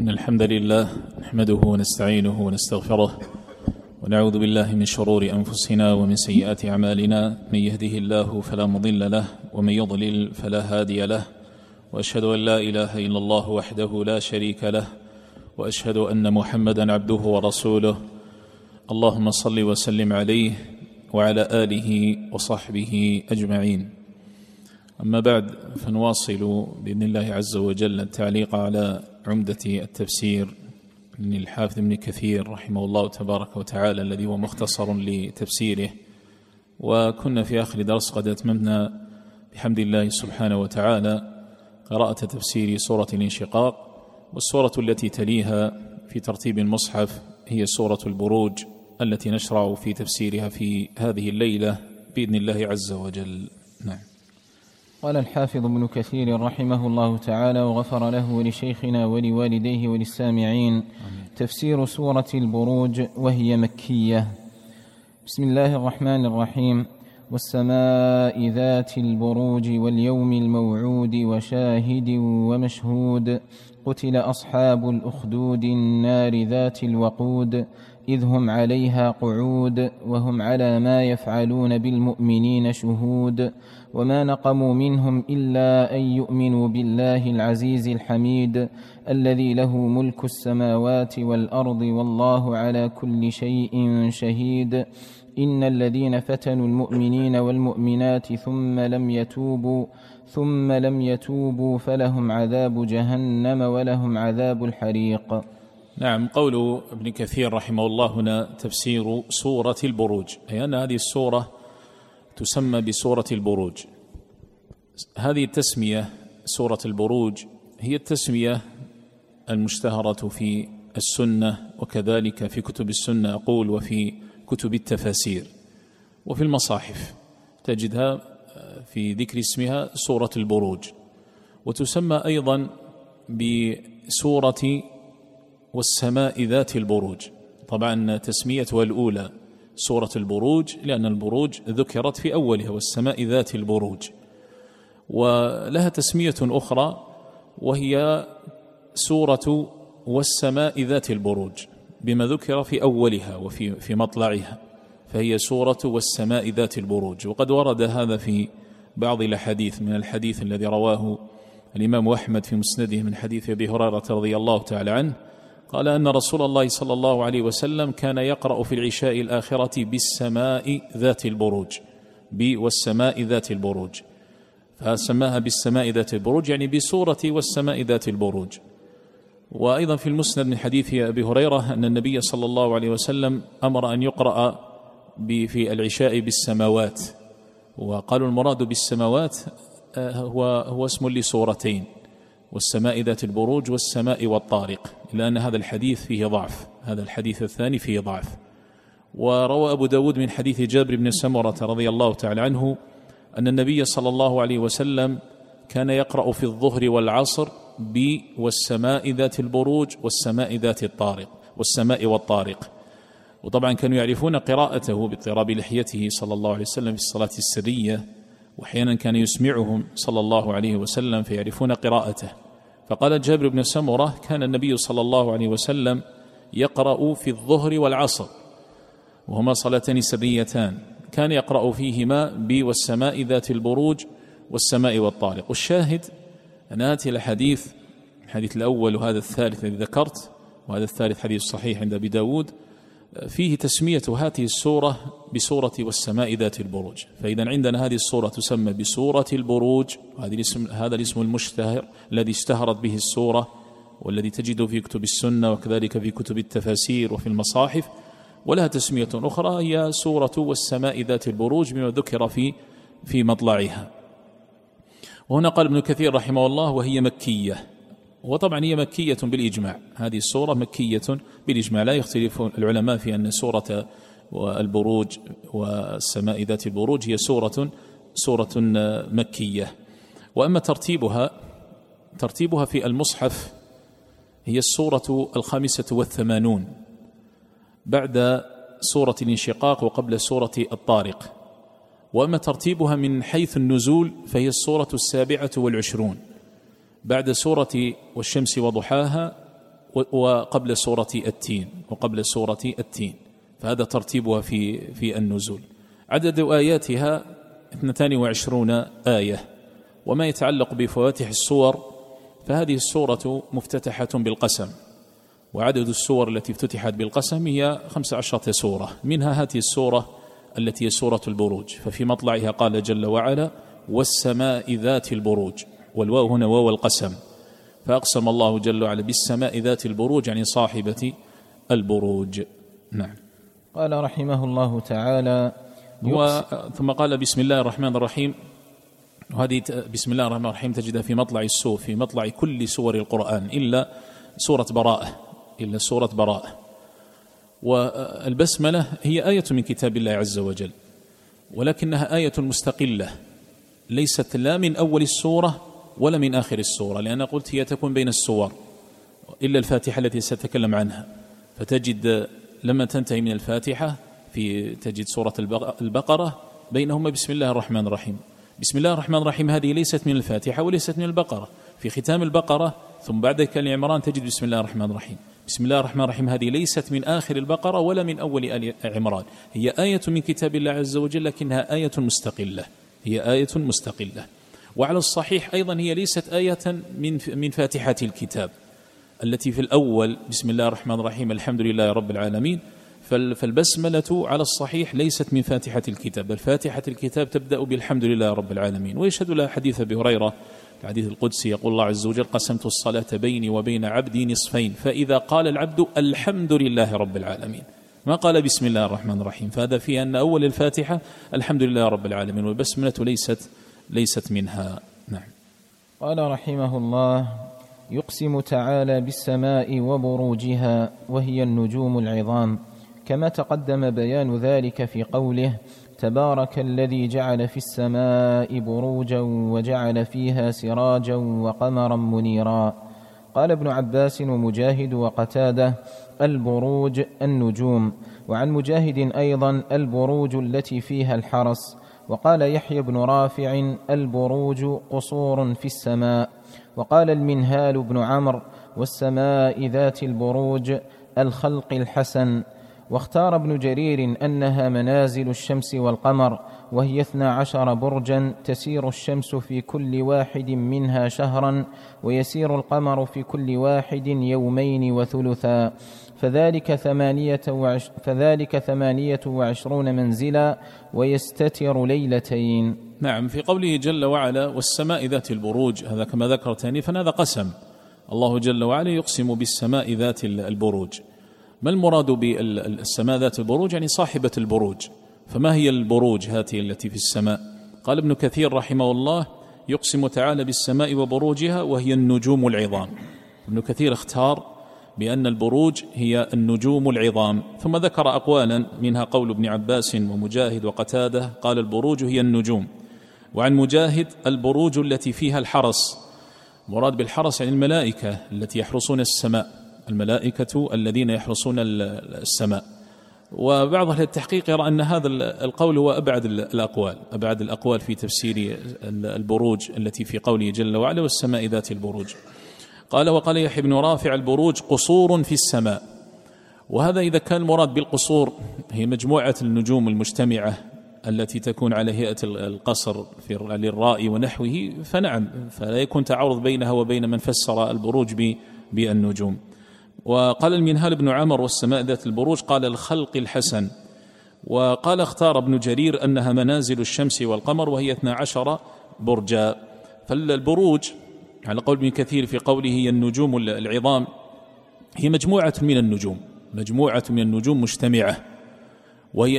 إن الحمد لله نحمده ونستعينه ونستغفره ونعوذ بالله من شرور أنفسنا ومن سيئات أعمالنا. من يهده الله فلا مضل له ومن يضلل فلا هادي له، وأشهد أن لا إله إلا الله وحده لا شريك له، وأشهد أن محمدا عبده ورسوله. اللهم صل وسلم عليه وعلى آله وصحبه أجمعين. أما بعد، فنواصل بإذن الله عز وجل التعليق على عمدة التفسير من الحافظ ابن كثير رحمه الله تبارك وتعالى، الذي هو مختصر لتفسيره. وكنا في آخر درس قد أتممنا بحمد الله سبحانه وتعالى قراءة تفسير سورة الانشقاق، والسورة التي تليها في ترتيب المصحف هي سورة البروج، التي نشرع في تفسيرها في هذه الليلة بإذن الله عز وجل. نعم. قال الحافظ ابن كثير رحمه الله تعالى وغفر له ولشيخنا ولوالديه وللسامعين. آمين. تفسير سورة البروج وهي مكية. بسم الله الرحمن الرحيم. والسماء ذات البروج واليوم الموعود وشاهد ومشهود. قتل أصحاب الأخدود النار ذات الوقود إذ هم عليها قعود وهم على ما يفعلون بالمؤمنين شهود. وما نقموا منهم إلا أن يؤمنوا بالله العزيز الحميد الذي له ملك السماوات والأرض والله على كل شيء شهيد. إن الذين فتنوا المؤمنين والمؤمنات ثم لم يتوبوا فلهم عذاب جهنم ولهم عذاب الحريق. نعم. قول ابن كثير رحمه الله هنا تفسير سورة البروج، أي أن هذه السورة تسمى بسورة البروج. هذه التسمية سورة البروج هي التسمية المشتهرة في السنة، وكذلك في كتب السنة أقول، وفي كتب التفاسير وفي المصاحف تجدها في ذكر اسمها سورة البروج. وتسمى أيضا بسورة والسماء ذات البروج. طبعا تسميتها الأولى سورة البروج لأن البروج ذكرت في أولها، والسماء ذات البروج. ولها تسمية أخرى وهي سورة والسماء ذات البروج بما ذكر في أولها وفي مطلعها، فهي سورة والسماء ذات البروج. وقد ورد هذا في بعض الأحاديث، من الحديث الذي رواه الإمام أحمد في مسنده من حديث أبي هريرة رضي الله تعالى عنه، قال أن رسول الله صلى الله عليه وسلم كان يقرأ في العشاء الآخرة بالسماء ذات البروج، والسماء ذات البروج، فسماها بالسماء ذات البروج يعني بسورة والسماء ذات البروج. وأيضا في المسند من حديث أبي هريرة أن النبي صلى الله عليه وسلم أمر أن يقرأ في العشاء بالسماوات، وقالوا المراد بالسماوات هو اسم لسورتين، والسماء ذات البروج والسماء والطارق، إلا أن هذا الحديث فيه ضعف، هذا الحديث الثاني فيه ضعف. وروى أبو داود من حديث جابر بن سمرة رضي الله تعالى عنه أن النبي صلى الله عليه وسلم كان يقرأ في الظهر والعصر والسماء ذات البروج والسماء ذات الطارق والسماء والطارق. وطبعا كانوا يعرفون قراءته باضطراب لحيته صلى الله عليه وسلم في الصلاة السرية، وأحيانا كان يسمعهم صلى الله عليه وسلم فيعرفون قراءته. فقال جابر بن سمرة كان النبي صلى الله عليه وسلم يقرأ في الظهر والعصر، وهما صلاتان سريتان، كان يقرأ فيهما والسماء ذات البروج والسماء والطارق. والشاهد أن هذه الحديث الأول وهذا الثالث الذي ذكرت، وهذا الثالث حديث صحيح عند أبي داود، فيه تسمية هذه السورة بسورة والسماء ذات البروج. فإذا عندنا هذه السورة تسمى بسورة البروج، هذا الاسم المشتهر الذي اشتهرت به السورة، والذي تجده في كتب السنة وكذلك في كتب التفاسير وفي المصاحف. ولها تسمية أخرى هي سورة والسماء ذات البروج بما ذكر في مطلعها. وهنا قال ابن كثير رحمه الله وهي مكية، وطبعا هي مكية بالإجماع، هذه السورة مكية بالإجماع، لا يختلف العلماء في أن سورة البروج والسماء ذات البروج هي سورة مكية. وأما ترتيبها في المصحف هي السورة 85 بعد سورة الانشقاق وقبل سورة الطارق. وأما ترتيبها من حيث النزول فهي السورة 27 بعد سورة والشمس وضحاها وقبل سورة التين، فهذا ترتيبها في النزول. عدد آياتها 22 آية. وما يتعلق بفواتح السور فهذه السورة مفتتحة بالقسم، وعدد السور التي افتتحت بالقسم هي 15 سورة، منها هذه السورة التي هي سورة البروج، ففي مطلعها قال جل وعلا: والسماء ذات البروج، والواو هنا واو القسم، فأقسم الله جل وعلا بالسماء ذات البروج يعني صاحبة البروج. نعم. قال رحمه الله تعالى: ثم قال: بسم الله الرحمن الرحيم. وهذه بسم الله الرحمن الرحيم تجدها في مطلع كل سور القرآن إلا سورة براءة. والبسملة هي آية من كتاب الله عز وجل، ولكنها آية مستقلة، ليست لا من أول السورة ولا من آخر السورة، لأن قلت هي تكون بين السور إلا الفاتحة التي سأتكلم عنها. فتجد لما تنتهي من الفاتحة تجد سورة البقرة بينهما بسم الله الرحمن الرحيم. بسم الله الرحمن الرحيم هذه ليست من الفاتحة وليست من البقرة، في ختام البقرة ثم بعد ذلك العمران تجد بسم الله الرحمن الرحيم. بسم الله الرحمن الرحيم هذه ليست من آخر البقرة ولا من أول آل عمران، هي آية من كتاب الله عز وجل، لكنها آية مستقلة. وعلى الصحيح أيضا هي ليست آية من فاتحة الكتاب التي في الأول بسم الله الرحمن الرحيم الحمد لله رب العالمين، فالبسملة على الصحيح ليست من فاتحة الكتاب، بل فاتحة الكتاب تبدأ بالحمد لله رب العالمين. ويشهد لها حديث أبي هريرة الحديث القدسي، يقول الله عز وجل: قسمت الصلاة بيني وبين عبدي نصفين، فإذا قال العبد الحمد لله رب العالمين ما قال بسم الله الرحمن الرحيم، فهذا فيه أن أول الفاتحة الحمد لله رب العالمين، والبسملة ليست منها. نعم. قال رحمه الله: يقسم تعالى بالسماء وبروجها وهي النجوم العظام، كما تقدم بيان ذلك في قوله: تبارك الذي جعل في السماء بروجا وجعل فيها سراجا وقمرا منيرا. قال ابن عباس ومجاهد وقتادة: البروج النجوم. وعن مجاهد أيضا: البروج التي فيها الحرس. وقال يحيى بن رافع: البروج قصور في السماء. وقال المنهال بن عمرو: والسماء ذات البروج الخلق الحسن. واختار ابن جرير أنها منازل الشمس والقمر، وهي 12 برجا، تسير الشمس في كل واحد منها شهرا، ويسير القمر في كل واحد يومين وثلثا، فذلك 28 منزلا، ويستتر ليلتين. نعم. في قوله جل وعلا: والسماء ذات البروج، هذا كما ذكرت آنفا هذا قسم، الله جل وعلا يقسم بالسماء ذات البروج. ما المراد بالسماء ذات البروج؟ يعني صاحبة البروج. فما هي البروج هذه التي في السماء؟ قال ابن كثير رحمه الله: يقسم تعالى بالسماء وبروجها وهي النجوم العظام. ابن كثير اختار بأن البروج هي النجوم العظام، ثم ذكر أقوالا منها قول ابن عباس ومجاهد وقتادة، قال البروج هي النجوم. وعن مجاهد: البروج التي فيها الحرس. مراد بالحرس يعني الملائكة التي يحرسون السماء، الملائكة الذين يحرسون السماء. وبعض أهل التحقيق يرى أن هذا القول هو أبعد الأقوال في تفسير البروج التي في قوله جل وعلا: والسماء ذات البروج. وقال يحيى بن رافع: البروج قصور في السماء. وهذا إذا كان المراد بالقصور هي مجموعة النجوم المجتمعة التي تكون على هيئة القصر للراء ونحوه، فنعم، فلا يكون تعارض بينها وبين من فسر البروج بالنجوم. وقال المنهال بن عمرو: والسماء ذات البروج، قال الخلق الحسن. وقال اختار ابن جرير أنها منازل الشمس والقمر، وهي 12 برجا. فالبروج على قول ابن كثير في قوله هي النجوم العظام، هي مجموعة من النجوم مجتمعة، وهي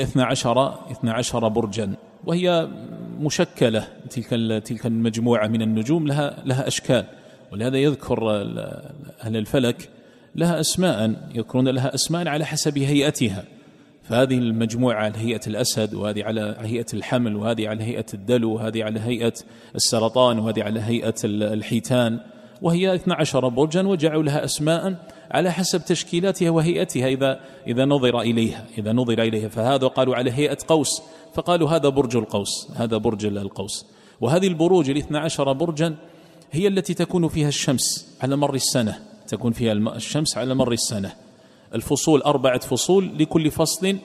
12 برجا، وهي مشكلة. تلك المجموعة من النجوم لها أشكال، ولهذا يذكر أهل الفلك لها أسماء، يذكرون لها أسماء على حسب هيئتها. فهذه المجموعة على هيئة الأسد، وهذه على هيئة الحمل، وهذه على هيئة الدلو، وهذه على هيئة السرطان، وهذه على هيئة الحيتان، وهي 12 برجا، وجعلوا لها أسماء على حسب تشكيلاتها وهيئتها إذا نظر إليها. فهذا قالوا على هيئة قوس، فقالوا هذا برج القوس، هذا برج القوس. وهذه البروج 12 برجا هي التي تكون فيها الشمس على مر السنة، تكون فيها الشمس على مر السنة. الفصول 4 فصول، لكل فصل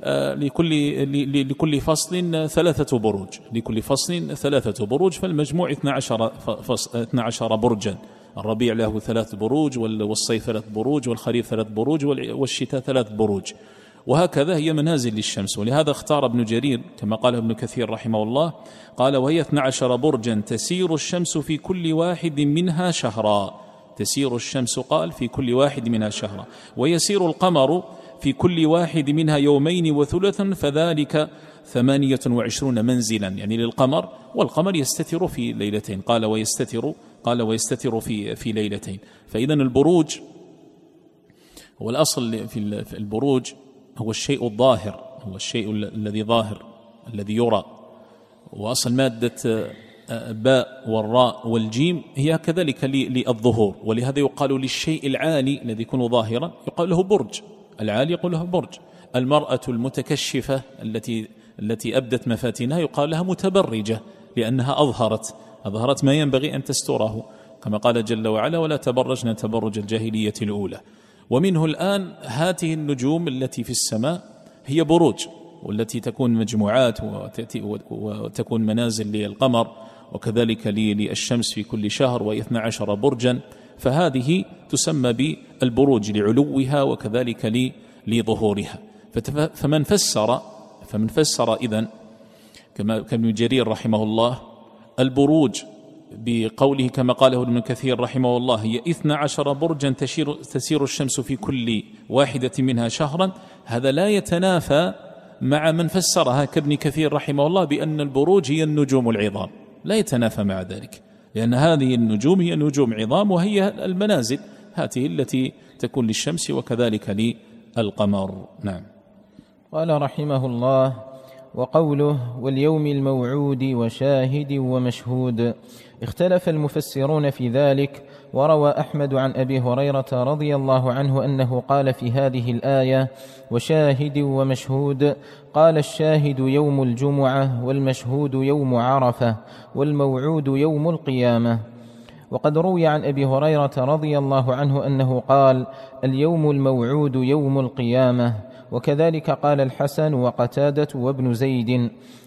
لكل فصل 3 بروج، لكل فصل 3 بروج، فالمجموع 12 برجا. الربيع له 3 بروج، والصيف 3 بروج، والخريف 3 بروج، والشتاء 3 بروج، وهكذا هي منازل للشمس. ولهذا اختار ابن جرير كما قال ابن كثير رحمه الله، قال: وهي 12 برجا تسير الشمس في كل واحد منها شهرا. تسير الشمس قال في كل واحد منها شهرا، ويسير القمر في كل واحد منها 2 وثلثا، فذلك 28 منزلا، يعني للقمر، والقمر يستتر في ليلتين. قال ويستتر في ليلتين. فإذن البروج هو الأصل في البروج، هو الشيء الظاهر، هو الشيء الذي ظاهر الذي يرى. وأصل مادة باء والراء والجيم هي كذلك للظهور، ولهذا يقال للشيء العالي الذي يكون ظاهرا يقال له برج. العالي يقول له برج. المرأة المتكشفة التي أبدت مفاتنها يقال لها متبرجة، لأنها أظهرت ما ينبغي أن تستره، كما قال جل وعلا: ولا تبرجن تبرج الجاهلية الأولى. ومنه الآن هذه النجوم التي في السماء هي بروج، والتي تكون مجموعات وتكون منازل للقمر، وكذلك للشمس في كل شهر، و12 برجا. فهذه تسمى بالبروج لعلوها وكذلك لظهورها. فمن فسر إذن كما ابن جرير رحمه الله البروج بقوله كما قاله ابن كثير رحمه الله: هي 12 برجا تسير الشمس في كل واحدة منها شهرا، هذا لا يتنافى مع من فسرها كابن كثير رحمه الله بأن البروج هي النجوم العظام، لا يتنافى مع ذلك، لأن هذه النجوم هي نجوم عظام، وهي المنازل هذه التي تكون للشمس وكذلك للقمر. نعم. قال رحمه الله: وقوله واليوم الموعود وشاهد ومشهود، اختلف المفسرون في ذلك. وروى أحمد عن أبي هريرة رضي الله عنه أنه قال في هذه الآية: وشاهد ومشهود، قال: الشاهد يوم الجمعة، والمشهود يوم عرفة، والموعود يوم القيامة. وقد روي عن أبي هريرة رضي الله عنه أنه قال: اليوم الموعود يوم القيامة. وكذلك قال الحسن وقتادة وابن زيد،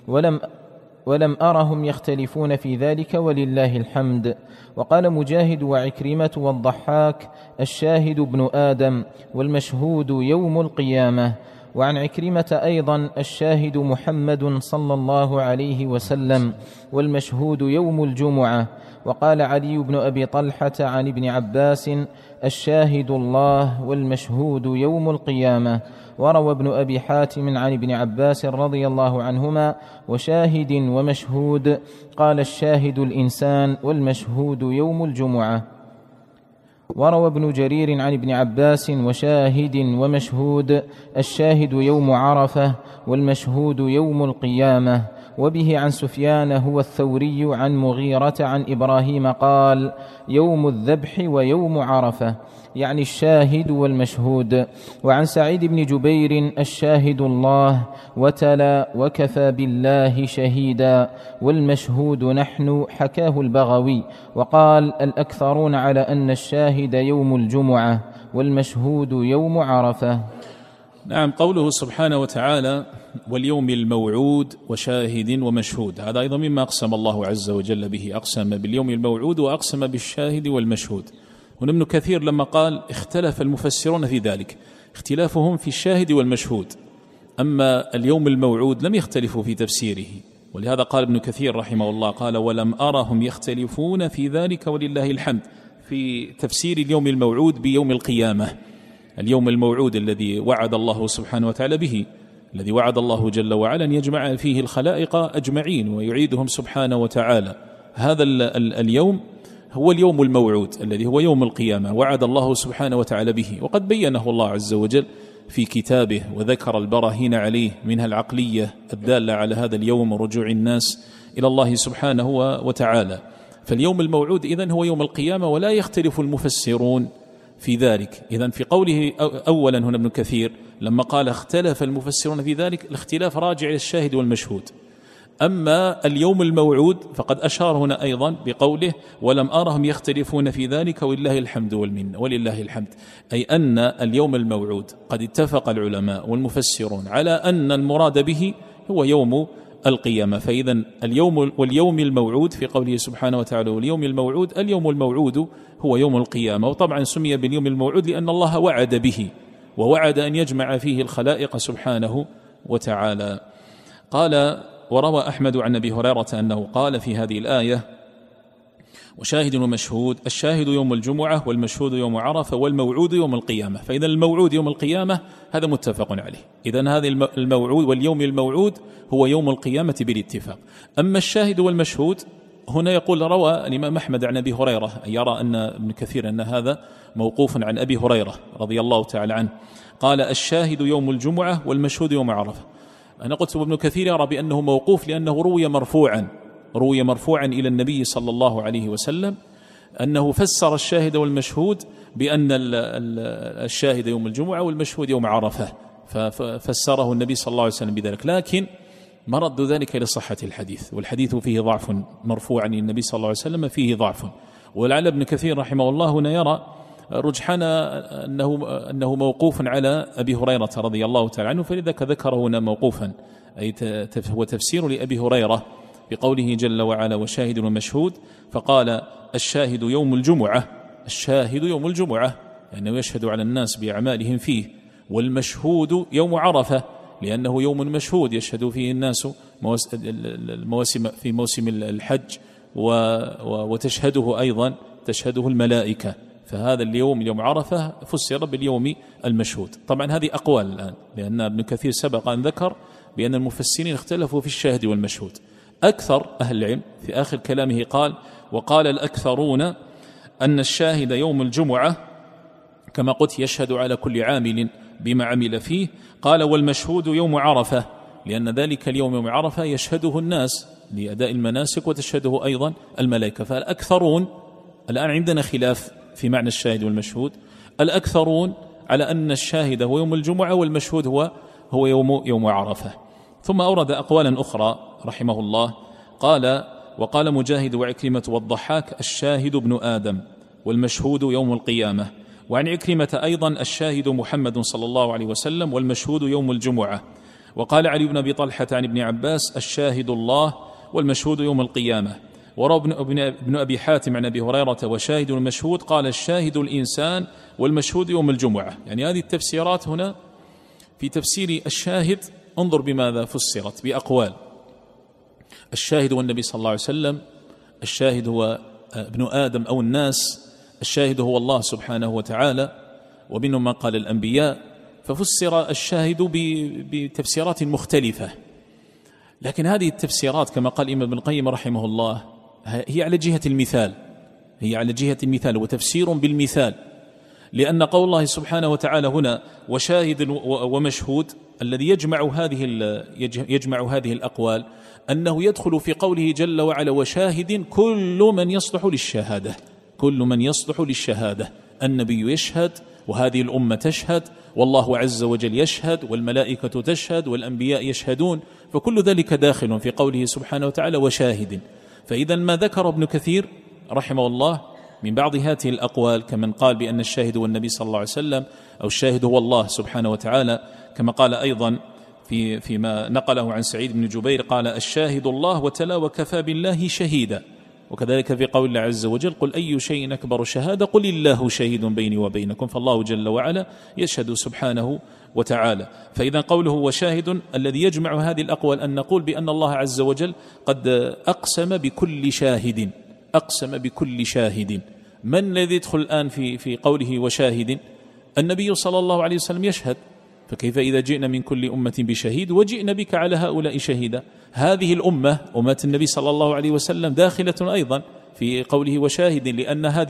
ولم أرهم يختلفون في ذلك، ولله الحمد. وقال مجاهد وعكرمة والضحاك: الشاهد ابن آدم، والمشهود يوم القيامة. وعن عكرمة أيضا: الشاهد محمد صلى الله عليه وسلم، والمشهود يوم الجمعة. وقال علي بن أبي طلحة عن ابن عباس: الشاهد الله، والمشهود يوم القيامة. وروى ابن أبي حاتم عن ابن عباس رضي الله عنهما: وشاهد ومشهود، قال: الشاهد الإنسان، والمشهود يوم الجمعة. وروى ابن جرير عن ابن عباس: وشاهد ومشهود، الشاهد يوم عرفة، والمشهود يوم القيامة. وبه عن سفيان هو الثوري عن مغيرة عن إبراهيم قال: يوم الذبح ويوم عرفة، يعني الشاهد والمشهود. وعن سعيد بن جبير: الشاهد الله، وتلا: وكفى بالله شهيدا، والمشهود نحن، حكاه البغوي. وقال: الأكثرون على أن الشاهد يوم الجمعة، والمشهود يوم عرفة. نعم. قوله سبحانه وتعالى: واليوم الموعود وشاهد ومشهود، هذا أيضا مما أقسم الله عز وجل به، أقسم باليوم الموعود وأقسم بالشاهد والمشهود. هنا ابن كثير لما قال اختلف المفسرون في ذلك، اختلافهم في الشاهد والمشهود، أما اليوم الموعود لم يختلفوا في تفسيره. ولهذا قال ابن كثير رحمه الله، قال: ولم أرهم يختلفون في ذلك، ولله الحمد، في تفسير اليوم الموعود بيوم القيامة، اليوم الموعود الذي وعد الله سبحانه وتعالى به، الذي وعد الله جل وعلا أن يجمع فيه الخلائق أجمعين ويعيدهم سبحانه وتعالى. هذا اليوم هو اليوم الموعود الذي هو يوم القيامة، وعد الله سبحانه وتعالى به، وقد بينه الله عز وجل في كتابه، وذكر البراهين عليه، منها العقلية الدالة على هذا اليوم ورجوع الناس إلى الله سبحانه وتعالى. فاليوم الموعود إذن هو يوم القيامة، ولا يختلف المفسرون في ذلك. إذن في قوله أولا هنا ابن كثير لما قال اختلف المفسرون في ذلك، الاختلاف راجع إلى الشاهد والمشهود. أما اليوم الموعود فقد أشار هنا أيضا بقوله ولم أرهم يختلفون في ذلك ولله الحمد والمنة. ولله الحمد أي أن اليوم الموعود قد اتفق العلماء والمفسرون على أن المراد به هو يوم القيامة. فإذا اليوم واليوم الموعود في قوله سبحانه وتعالى واليوم الموعود، اليوم الموعود هو يوم القيامة، وطبعا سمي باليوم الموعود لأن الله وعد به ووعد أن يجمع فيه الخلائق سبحانه وتعالى. قال وروى أحمد عن أبي هريرة أنه قال في هذه الآية وشاهد ومشهود، الشاهد يوم الجمعة والمشهود يوم عرفة والموعود يوم القيامة. فإذا الموعود يوم القيامة هذا متفق عليه، إذن هذا الموعود واليوم الموعود هو يوم القيامة بالاتفاق. أما الشاهد والمشهود هنا يقول روى الإمام أحمد عن أبي هريرة، يرى أن ابن كثير أن هذا موقوف عن أبي هريرة رضي الله تعالى عنه، قال الشاهد يوم الجمعة والمشهود يوم عرفة. أنا قلت ابن كثير يرى بأنه موقوف لأنه روي مرفوعا إلى النبي صلى الله عليه وسلم أنه فسر الشاهد والمشهود بأن الشاهد يوم الجمعة والمشهود يوم عرفة، ففسره النبي صلى الله عليه وسلم بذلك، لكن مرد ذلك إلى صحة الحديث، والحديث فيه ضعف مرفوعا إلى النبي صلى الله عليه وسلم فيه ضعف. ولعل ابن كثير رحمه الله هنا يرى رجحان أنه موقوف على أبي هريرة رضي الله تعالى عنه، فلذلك ذكره هنا موقوفا، أي هو تفسير لأبي هريرة بقوله جل وعلا وشاهد ومشهود، فقال الشاهد يوم الجمعة، الشاهد يوم الجمعة لأنه يشهد على الناس بأعمالهم فيه، والمشهود يوم عرفة لأنه يوم مشهود يشهد فيه الناس المواسم في موسم الحج وتشهده أيضا تشهده الملائكة، فهذا اليوم يوم عرفة فسر باليوم المشهود. طبعا هذه أقوال الآن، لأن ابن كثير سبق أن ذكر بأن المفسرين اختلفوا في الشاهد والمشهود. أكثر أهل العلم في آخر كلامه قال وقال الأكثرون أن الشاهد يوم الجمعة كما قلت يشهد على كل عامل بما عمل فيه، قال والمشهود يوم عرفة لأن ذلك اليوم يوم عرفة يشهده الناس لأداء المناسك وتشهده أيضا الملائكة. فالأكثرون الآن عندنا خلاف في معنى الشاهد والمشهود، الأكثرون على أن الشاهد هو يوم الجمعة والمشهود هو يوم عرفة. ثم أورد أقوالا أخرى رحمه الله، قال وقال مجاهد وعكرمة والضحاك الشاهد ابن آدم والمشهود يوم القيامة. وعن عكرمة أيضا الشاهد محمد صلى الله عليه وسلم والمشهود يوم الجمعة. وقال علي بن أبي طلحة عن ابن عباس الشاهد الله والمشهود يوم القيامة. وروى ابن أبي حاتم عن أبي هريرة وشاهد المشهود قال الشاهد الإنسان والمشهود يوم الجمعة. يعني هذه التفسيرات هنا في تفسير الشاهد انظر بماذا فسرت بأقوال. الشاهد هو النبي صلى الله عليه وسلم، الشاهد هو ابن آدم أو الناس، الشاهد هو الله سبحانه وتعالى، ومنهم من قال الأنبياء، ففسر الشاهد بتفسيرات مختلفة. لكن هذه التفسيرات كما قال الإمام ابن القيم رحمه الله هي على جهة المثال، هي على جهة المثال وتفسير بالمثال، لأن قول الله سبحانه وتعالى هنا وشاهد ومشهود الذي يجمع هذه الأقوال أنه يدخل في قوله جل وعلا وشاهد كل من يصلح للشهادة، كل من يصلح للشهادة، النبي يشهد وهذه الأمة تشهد والله عز وجل يشهد والملائكة تشهد والأنبياء يشهدون، فكل ذلك داخل في قوله سبحانه وتعالى وشاهد. فإذا ما ذكر ابن كثير رحمه الله من بعض هذه الأقوال كمن قال بأن الشاهد هو النبي صلى الله عليه وسلم أو الشاهد هو الله سبحانه وتعالى، كما قال أيضا فيما نقله عن سعيد بن جبير قال الشاهد الله وتلا وكفى بالله شهيدا. وكذلك في قول الله عز وجل قل أي شيء أكبر شهادة قل الله شهيد بيني وبينكم، فالله جل وعلا يشهد سبحانه وتعالى. فإذا قوله وشاهد الذي يجمع هذه الأقوال أن نقول بأن الله عز وجل قد أقسم بكل شاهد، أقسم بكل شاهد. من الذي يدخل الآن في قوله وشاهد؟ النبي صلى الله عليه وسلم يشهد، فكيف إذا جئنا من كل أمة بشهيد وجئنا بك على هؤلاء شهيدا؟ هذه الأمة أمة النبي صلى الله عليه وسلم داخلة أيضا في قوله وشاهد، لأن هذه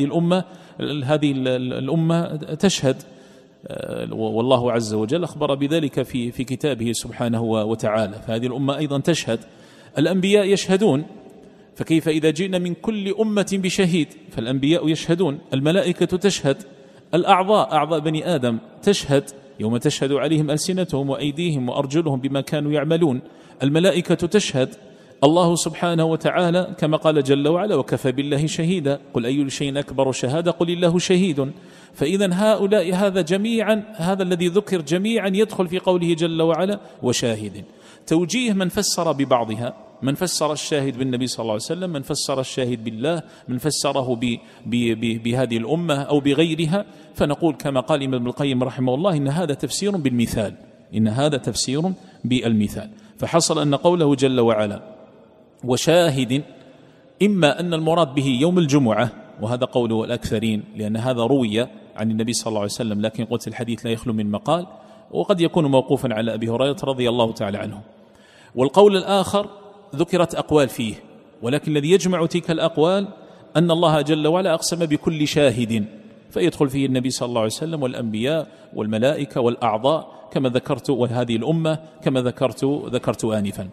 الأمة تشهد، والله عز وجل أخبر بذلك في كتابه سبحانه وتعالى، فهذه الأمة أيضا تشهد. الأنبياء يشهدون، فكيف إذا جئنا من كل أمة بشهيد؟ فالأنبياء يشهدون، الملائكة تشهد، أعضاء بني آدم تشهد يوم تشهد عليهم ألسنتهم وأيديهم وأرجلهم بما كانوا يعملون، الملائكة تشهد، الله سبحانه وتعالى كما قال جل وعلا وكفى بالله شهيدا، قل أي شيء أكبر شهادة قل الله شهيد. فإذا هؤلاء هذا جميعا، هذا الذي ذكر جميعا يدخل في قوله جل وعلا وشاهد. توجيه من فسر ببعضها، من فسر الشاهد بالنبي صلى الله عليه وسلم، من فسر الشاهد بالله، من فسره بهذه الأمة أو بغيرها، فنقول كما قال ابن القيم رحمه الله إن هذا تفسير بالمثال، إن هذا تفسير بالمثال. فحصل أن قوله جل وعلا وشاهد إما أن المراد به يوم الجمعة، وهذا قول الأكثرين لأن هذا روي عن النبي صلى الله عليه وسلم، لكن قلت الحديث لا يخلو من مقال، وقد يكون موقوفا على أبي هريرة رضي الله تعالى عنه. والقول الآخر ذكرت أقوال فيه، ولكن الذي يجمع تلك الأقوال أن الله جل وعلا أقسم بكل شاهد، فيدخل فيه النبي صلى الله عليه وسلم والأنبياء والملائكة والأعضاء كما ذكرت، وهذه الأمة كما ذكرت آنفا.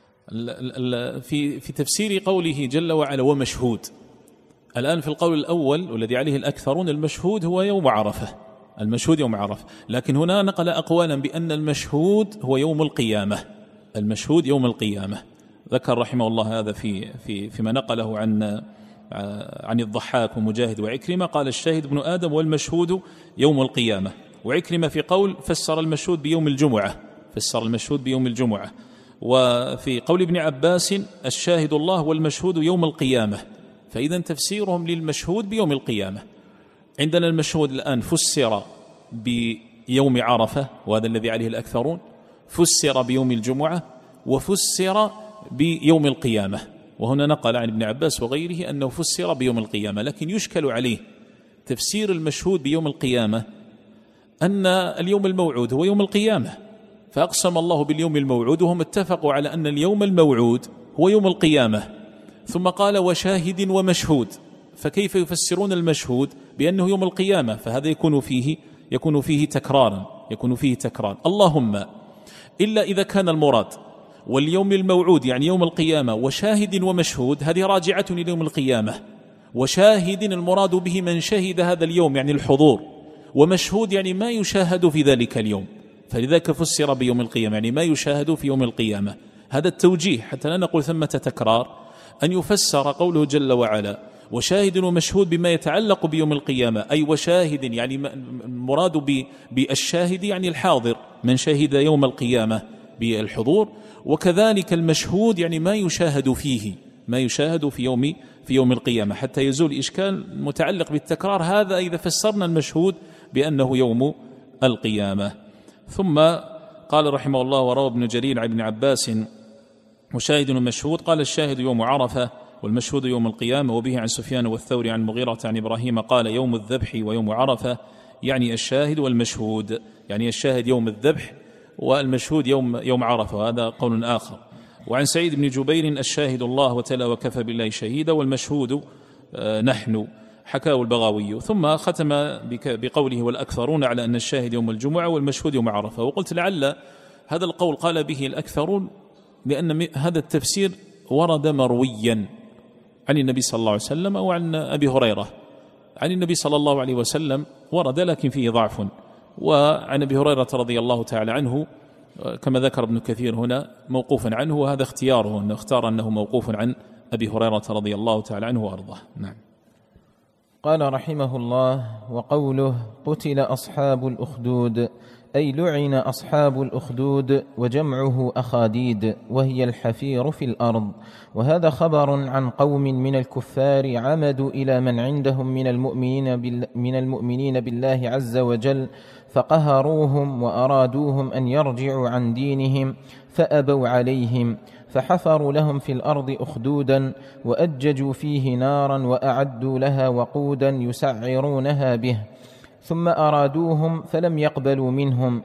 في تفسير قوله جل وعلا ومشهود، الآن في القول الأول والذي عليه الأكثرون المشهود هو يوم عرفة، المشهود يوم عرفة، لكن هنا نقل أقوالا بأن المشهود هو يوم القيامة، المشهود يوم القيامة. ذكر رحمه الله هذا فيما نقله عن الضحاك ومجاهد وعكرمة، قال الشاهد ابن آدم والمشهود يوم القيامة. وعكرمة في قول فسر المشهود بيوم الجمعة، فسر المشهود بيوم الجمعة. وفي قول ابن عباس الشاهد الله والمشهود يوم القيامة، فإذا تفسيرهم للمشهود بيوم القيامة. عندنا المشهود الآن فسر بيوم عرفة، وهذا الذي عليه الأكثرون، فسر بيوم الجمعة، وفسر بيوم القيامة. وهنا نقل عن ابن عباس وغيره أنه فسر بيوم القيامة، لكن يشكل عليه تفسير المشهود بيوم القيامة أن اليوم الموعود هو يوم القيامة، فأقسم الله باليوم الموعود، وهم اتفقوا على أن اليوم الموعود هو يوم القيامة، ثم قال وشاهد ومشهود، فكيف يفسرون المشهود بأنه يوم القيامة؟ فهذا يكون فيه تكرار. اللهم إلا إذا كان المراد واليوم الموعود يعني يوم القيامة وشاهد ومشهود، هذه راجعة إلى يوم القيامة. وشاهد المراد به من شهد هذا اليوم يعني الحضور، ومشهود يعني ما يشاهد في ذلك اليوم، فلذلك فسر بيوم القيامة يعني ما يشاهد في يوم القيامة. هذا التوجيه حتى لا نقول ثمة تكرار، أن يفسر قوله جل وعلا وشاهد ومشهود بما يتعلق بيوم القيامة، أي وشاهد يعني المراد بالشاهد يعني الحاضر، من شهد يوم القيامة بالحضور، وكذلك المشهود يعني ما يشاهد في يوم القيامة، حتى يزول إشكال متعلق بالتكرار هذا إذا فسرنا المشهود بأنه يوم القيامة. ثم قال رحمه الله وروى ابن جرير عن ابن عباس وشاهد ومشهود، قال الشاهد يوم عرفة والمشهود يوم القيامة. وبه عن سفيان والثوري عن المغيرة عن إبراهيم قال يوم الذبح ويوم عرفة، يعني الشاهد والمشهود، يعني الشاهد يوم الذبح والمشهود يوم عرفة، وهذا قول آخر. وعن سعيد بن جبير الشاهد الله وتلا وكفى بالله شهيدا والمشهود نحن، حكاه البغاوي. ثم ختم بقوله والأكثرون على أن الشاهد يوم الجمعة والمشهود يوم عرفة. وقلت لعل هذا القول قال به الأكثرون لأن هذا التفسير ورد مرويا عن النبي صلى الله عليه وسلم أو عن أبي هريرة. عن النبي صلى الله عليه وسلم ورد لكن فيه ضعف، وعن أبي هريرة رضي الله تعالى عنه كما ذكر ابن كثير هنا موقوفا عنه، وهذا اختياره أنه اختار أنه موقوف عن أبي هريرة رضي الله تعالى عنه وأرضاه. نعم. قال رحمه الله وقوله قتل أصحاب الأخدود، أي لعن أصحاب الأخدود، وجمعه أخاديد وهي الحفير في الأرض. وهذا خبر عن قوم من الكفار عمدوا إلى من عندهم من المؤمنين بالله عز وجل، فقهروهم وأرادوهم أن يرجعوا عن دينهم فأبوا عليهم، فحفروا لهم في الأرض أخدودا وأججوا فيه نارا وأعدوا لها وقودا يسعرونها به، ثم أرادوهم فلم يقبلوا منهم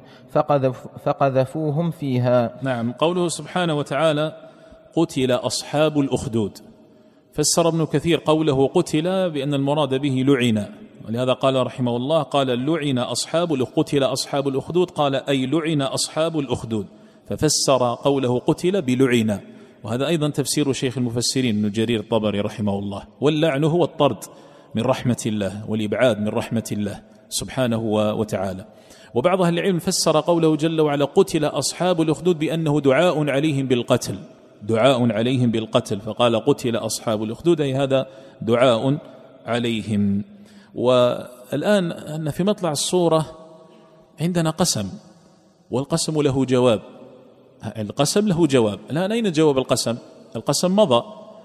فقذفوهم فيها. نعم. قوله سبحانه وتعالى قتل أصحاب الأخدود، فسر ابن كثير قوله قتل بأن المراد به لعن، ولهذا قال رحمه الله قال لعن قتل أصحاب الأخدود، قال أي لعن أصحاب الأخدود، ففسر قوله قتل بلعن. وهذا أيضا تفسير شيخ المفسرين ابن جرير الطبري رحمه الله. واللعن هو الطرد من رحمة الله والإبعاد من رحمة الله سبحانه وتعالى. وبعض أهل العلم فسر قوله جل وعلا قتل أصحاب الأخدود بأنه دعاء عليهم بالقتل، دعاء عليهم بالقتل، فقال قتل أصحاب الأخدود، أي هذا دعاء عليهم. والآن أن في مطلع الصورة عندنا قسم، والقسم له جواب، القسم له جواب. الآن أين جواب القسم؟ القسم مضى،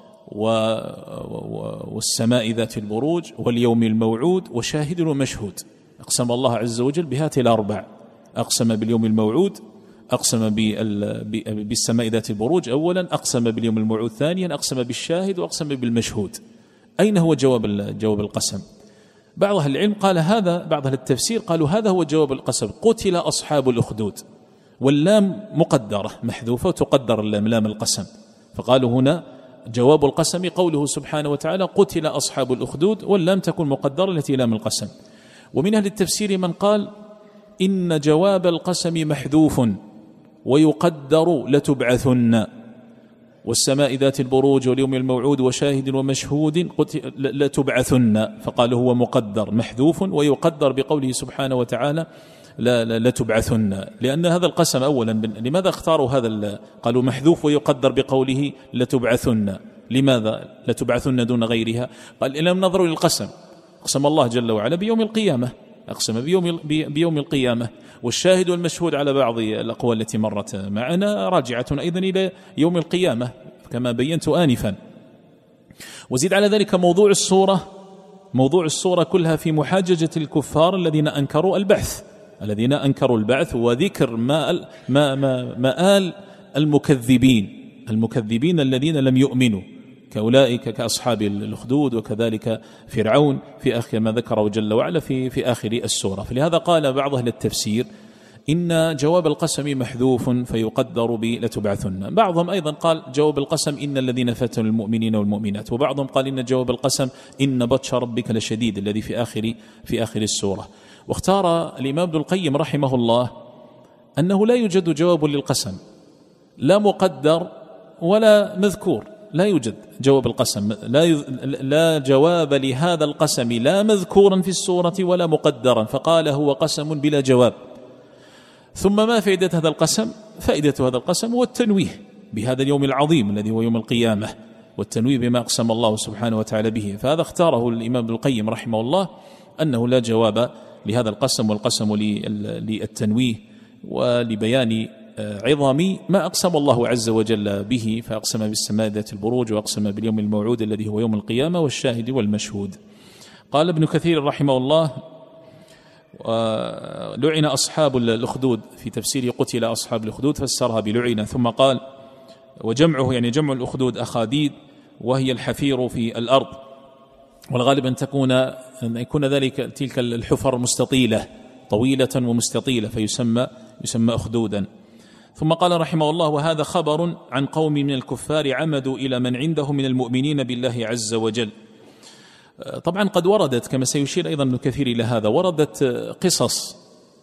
والسماء ذات البروج واليوم الموعود وشاهد ومشهود. أقسم الله عز وجل بهذه الأربع: أقسم باليوم الموعود، أقسم بالسماء ذات البروج أولا، أقسم باليوم الموعود ثانيا، أقسم بالشاهد، وأقسم بالمشهود. أين هو جواب القسم؟ بعض أهل العلم قال هذا، بعض أهل التفسير قالوا هذا هو جواب القسم: قتل أصحاب الأخدود، واللام مقدرة محذوفة وتقدر اللام لام القسم، فقالوا هنا جواب القسم قوله سبحانه وتعالى قتل أصحاب الأخدود، واللام تكون مقدرة التي لام القسم. ومن أهل التفسير من قال إن جواب القسم محذوف ويقدر لتبعثن، والسماء ذات البروج واليوم الموعود وشاهد ومشهود لتبعثن، فقال هو مقدر محذوف ويقدر بقوله سبحانه وتعالى لتبعثن، لأن هذا القسم أولا لماذا اختاروا هذا؟ قالوا محذوف ويقدر بقوله لتبعثن، لماذا لتبعثن دون غيرها؟ قال إنهم نظروا للقسم، أقسم الله جل وعلا بيوم القيامة، أقسم بيوم القيامة، والشاهد والمشهود على بعض الأقوال التي مرت معنا راجعة أيضا إلى يوم القيامة كما بينت آنفا. وزيد على ذلك موضوع الصورة كلها في محاججة الكفار الذين أنكروا البعث، وذكر مآل المكذبين الذين لم يؤمنوا، كأولئك كأصحاب الأخدود، وكذلك فرعون في آخر ما ذكره جل وعلا في آخر السورة. فلهذا قال بعض أهل التفسير إن جواب القسم محذوف فيقدر لتبعثن. بعضهم أيضا قال جواب القسم إن الذين فتنوا المؤمنين والمؤمنات، وبعضهم قال إن جواب القسم إن بطش ربك لشديد الذي في آخر السورة. واختار الإمام ابن القيم رحمه الله أنه لا يوجد جواب للقسم، لا مقدر ولا مذكور، لا يوجد جواب القسم، لا جواب لهذا القسم لا مذكورا في السورة ولا مقدرا، فقال هو قسم بلا جواب. ثم ما فائدة هذا القسم؟ فائدة هذا القسم هو التنويه بهذا اليوم العظيم الذي هو يوم القيامة، والتنويه بما أقسم الله سبحانه وتعالى به. فهذا اختاره الإمام ابن القيم رحمه الله أنه لا جواب لهذا القسم، والقسم للتنويه ولبيان عظم ما أقسم الله عز وجل به، فأقسم بالسماء ذات البروج، وأقسم باليوم الموعود الذي هو يوم القيامة، والشاهد والمشهود. قال ابن كثير رحمه الله لعن أصحاب الأخدود، في تفسير قتل أصحاب الأخدود فسرها بلعن، ثم قال وجمعه يعني جمع الأخدود أخاديد، وهي الحفير في الأرض، والغالب أن يكون ذلك تلك الحفر مستطيلة طويلة ومستطيلة فيسمى أخدودا. ثم قال رحمه الله وهذا خبر عن قوم من الكفار عمدوا إلى من عنده من المؤمنين بالله عز وجل. طبعا قد وردت كما سيشير أيضا ابن كثير إلى هذا، وردت قصص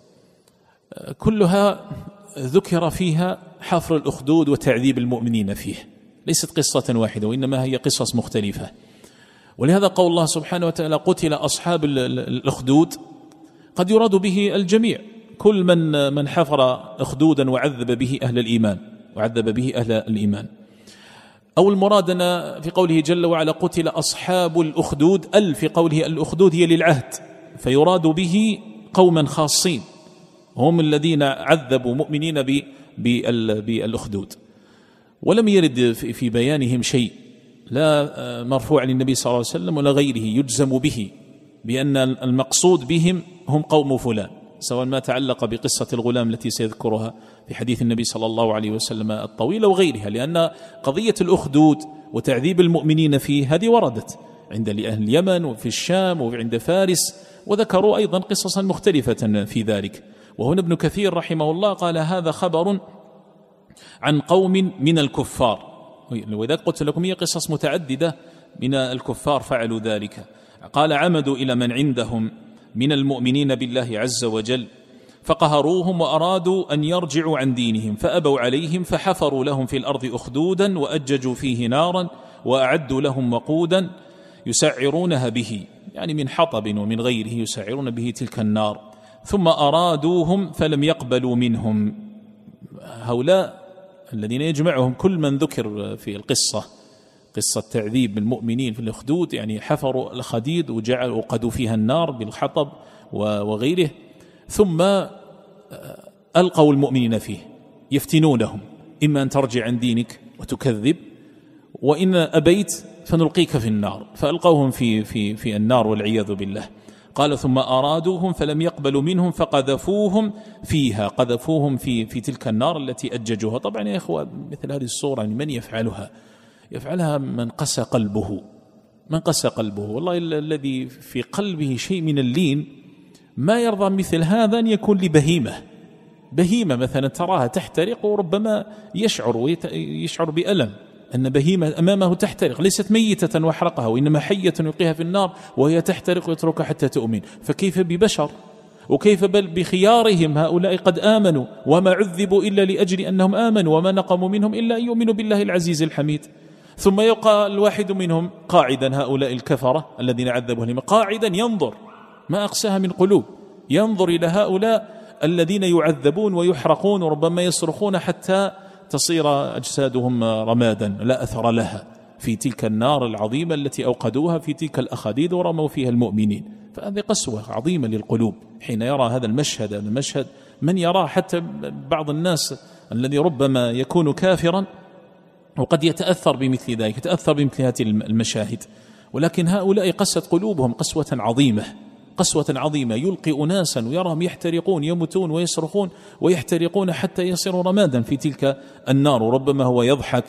كلها ذكر فيها حفر الأخدود وتعذيب المؤمنين فيه، ليست قصة واحدة وإنما هي قصص مختلفة. ولهذا قول الله سبحانه وتعالى قتل أصحاب الأخدود قد يراد به الجميع، كل من حفر أخدودا وعذب به أهل الإيمان، أو المراد في قوله جل وعلا قتل أصحاب الأخدود، في قوله الأخدود هي للعهد، فيراد به قوما خاصين هم الذين عذبوا مؤمنين بالأخدود، ولم يرد في بيانهم شيء لا مرفوع للنبي صلى الله عليه وسلم ولا غيره يجزم به بأن المقصود بهم هم قوم فلان، سواء ما تعلق بقصة الغلام التي سيذكرها في حديث النبي صلى الله عليه وسلم الطويل وغيرها، لأن قضية الأخدود وتعذيب المؤمنين فيه هذه وردت عند أهل اليمن وفي الشام وعند فارس، وذكروا أيضا قصصا مختلفة في ذلك. وهنا ابن كثير رحمه الله قال هذا خبر عن قوم من الكفار، وإذا قلت لكم هي قصص متعددة من الكفار فعلوا ذلك. قال عمدوا إلى من عندهم من المؤمنين بالله عز وجل فقهروهم وأرادوا أن يرجعوا عن دينهم فأبوا عليهم، فحفروا لهم في الأرض أخدودا وأججوا فيه نارا وأعدوا لهم وقودا يسعرونها به، يعني من حطب ومن غيره يسعرون به تلك النار، ثم أرادوهم فلم يقبلوا منهم. هؤلاء الذين يجمعهم كل من ذكر في القصة، قصة تعذيب المؤمنين في الأخدود، يعني حفروا الأخاديد وقدوا فيها النار بالحطب وغيره، ثم ألقوا المؤمنين فيه يفتنونهم، إما أن ترجع عن دينك وتكذب، وإن أبيت فنلقيك في النار، فألقوهم في النار والعياذ بالله. قال ثم أرادوهم فلم يقبلوا منهم فقذفوهم فيها، قذفوهم في تلك النار التي أججوها. طبعا يا إخوة مثل هذه الصورة من يفعلها من قسى قلبه، من قسى قلبه. والله الذي في قلبه شيء من اللين ما يرضى مثل هذا أن يكون بهيمة مثلا تراها تحترق وربما يشعر بألم أن بهيمة أمامه تحترق، ليست ميتة وحرقها، وإنما حية يلقيها في النار وهي تحترق ويتركها حتى تؤمن. فكيف ببشر؟ وكيف بل بخيارهم هؤلاء قد آمنوا وما عذبوا إلا لأجل أنهم آمنوا وما نقموا منهم إلا أن يؤمنوا بالله العزيز الحميد. ثم يبقى الواحد منهم قاعدا، هؤلاء الكفرة الذين عذبوا قاعدا ينظر، ما أقساها من قلوب، ينظر إلى هؤلاء الذين يعذبون ويحرقون وربما يصرخون حتى تصير أجسادهم رمادا لا أثر لها في تلك النار العظيمة التي أوقدوها في تلك الأخاديد ورموا فيها المؤمنين. فهذه قسوة عظيمة للقلوب حين يرى هذا المشهد. من يراه حتى بعض الناس الذي ربما يكون كافرا وقد يتأثر بمثل ذلك، يتأثر بمثل هذه المشاهد، ولكن هؤلاء قست قلوبهم قسوة عظيمة، يلقي أناسا ويراهم يحترقون يموتون ويصرخون ويحترقون حتى يصيروا رمادا في تلك النار، وربما هو يضحك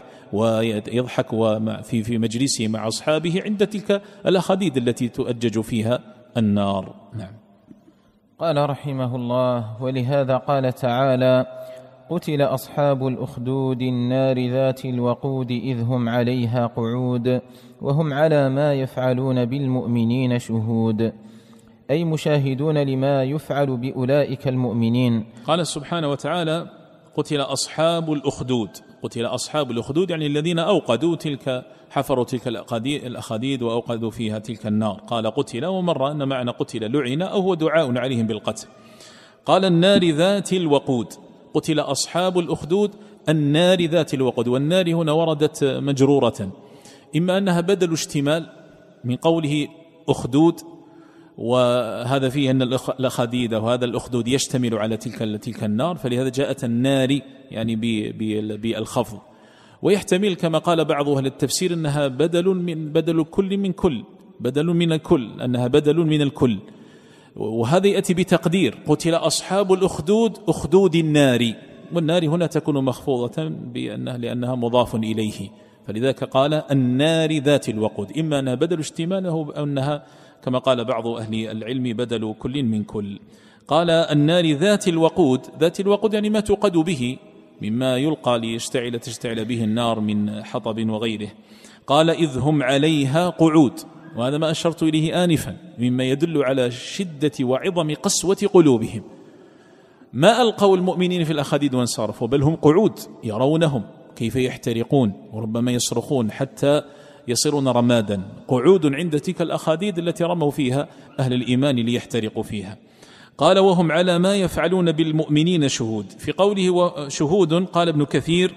في مجلسه مع أصحابه عند تلك الأخاديد التي تؤجج فيها النار. نعم. قال رحمه الله: ولهذا قال تعالى: قتل أصحاب الأخدود النار ذات الوقود إذ هم عليها قعود وهم على ما يفعلون بالمؤمنين شهود، أي مشاهدون لما يفعل بأولئك المؤمنين. قال سبحانه وتعالى: قتل أصحاب الأخدود يعني الذين أوقدوا حفروا تلك الأخاديد وأوقدوا فيها تلك النار. قال قتل، ومر أن معنى قتل لعن أو هو دعاء عليهم بالقتل. قال النار ذات الوقود، قتل أصحاب الأخدود النار ذات الوقود، والنار هنا وردت مجرورة، إما أنها بدل اشتمال من قوله أخدود، وهذا فيه أن الأخاديد وهذا الأخدود يشتمل على تلك النار، فلهذا جاءت النار يعني بالخفض. ويحتمل كما قال بعض أهل التفسير أنها بدل من الكل، أنها بدل من الكل، وهذا يأتي بتقدير قتل أصحاب الأخدود أخدود النار، والنار هنا تكون مخفوضة لأنها مضاف إليه، فلذلك قال النار ذات الوقود، إما أنها بدل اشتماله أو أنها كما قال بعض أهل العلم بدل كل من كل. قال النار ذات الوقود يعني ما توقد به مما يلقى تشتعل به النار من حطب وغيره. قال إذ هم عليها قعود، وهذا ما أشرت إليه آنفا مما يدل على شدة وعظم قسوة قلوبهم. ما ألقوا المؤمنين في الأخاديد وانصرفوا، بل هم قعود يرونهم كيف يحترقون وربما يصرخون حتى يصيرون رمادا، قعود عند تلك الأخاديد التي رموا فيها أهل الإيمان ليحترقوا فيها. قال وهم على ما يفعلون بالمؤمنين شهود. في قوله شهود قال ابن كثير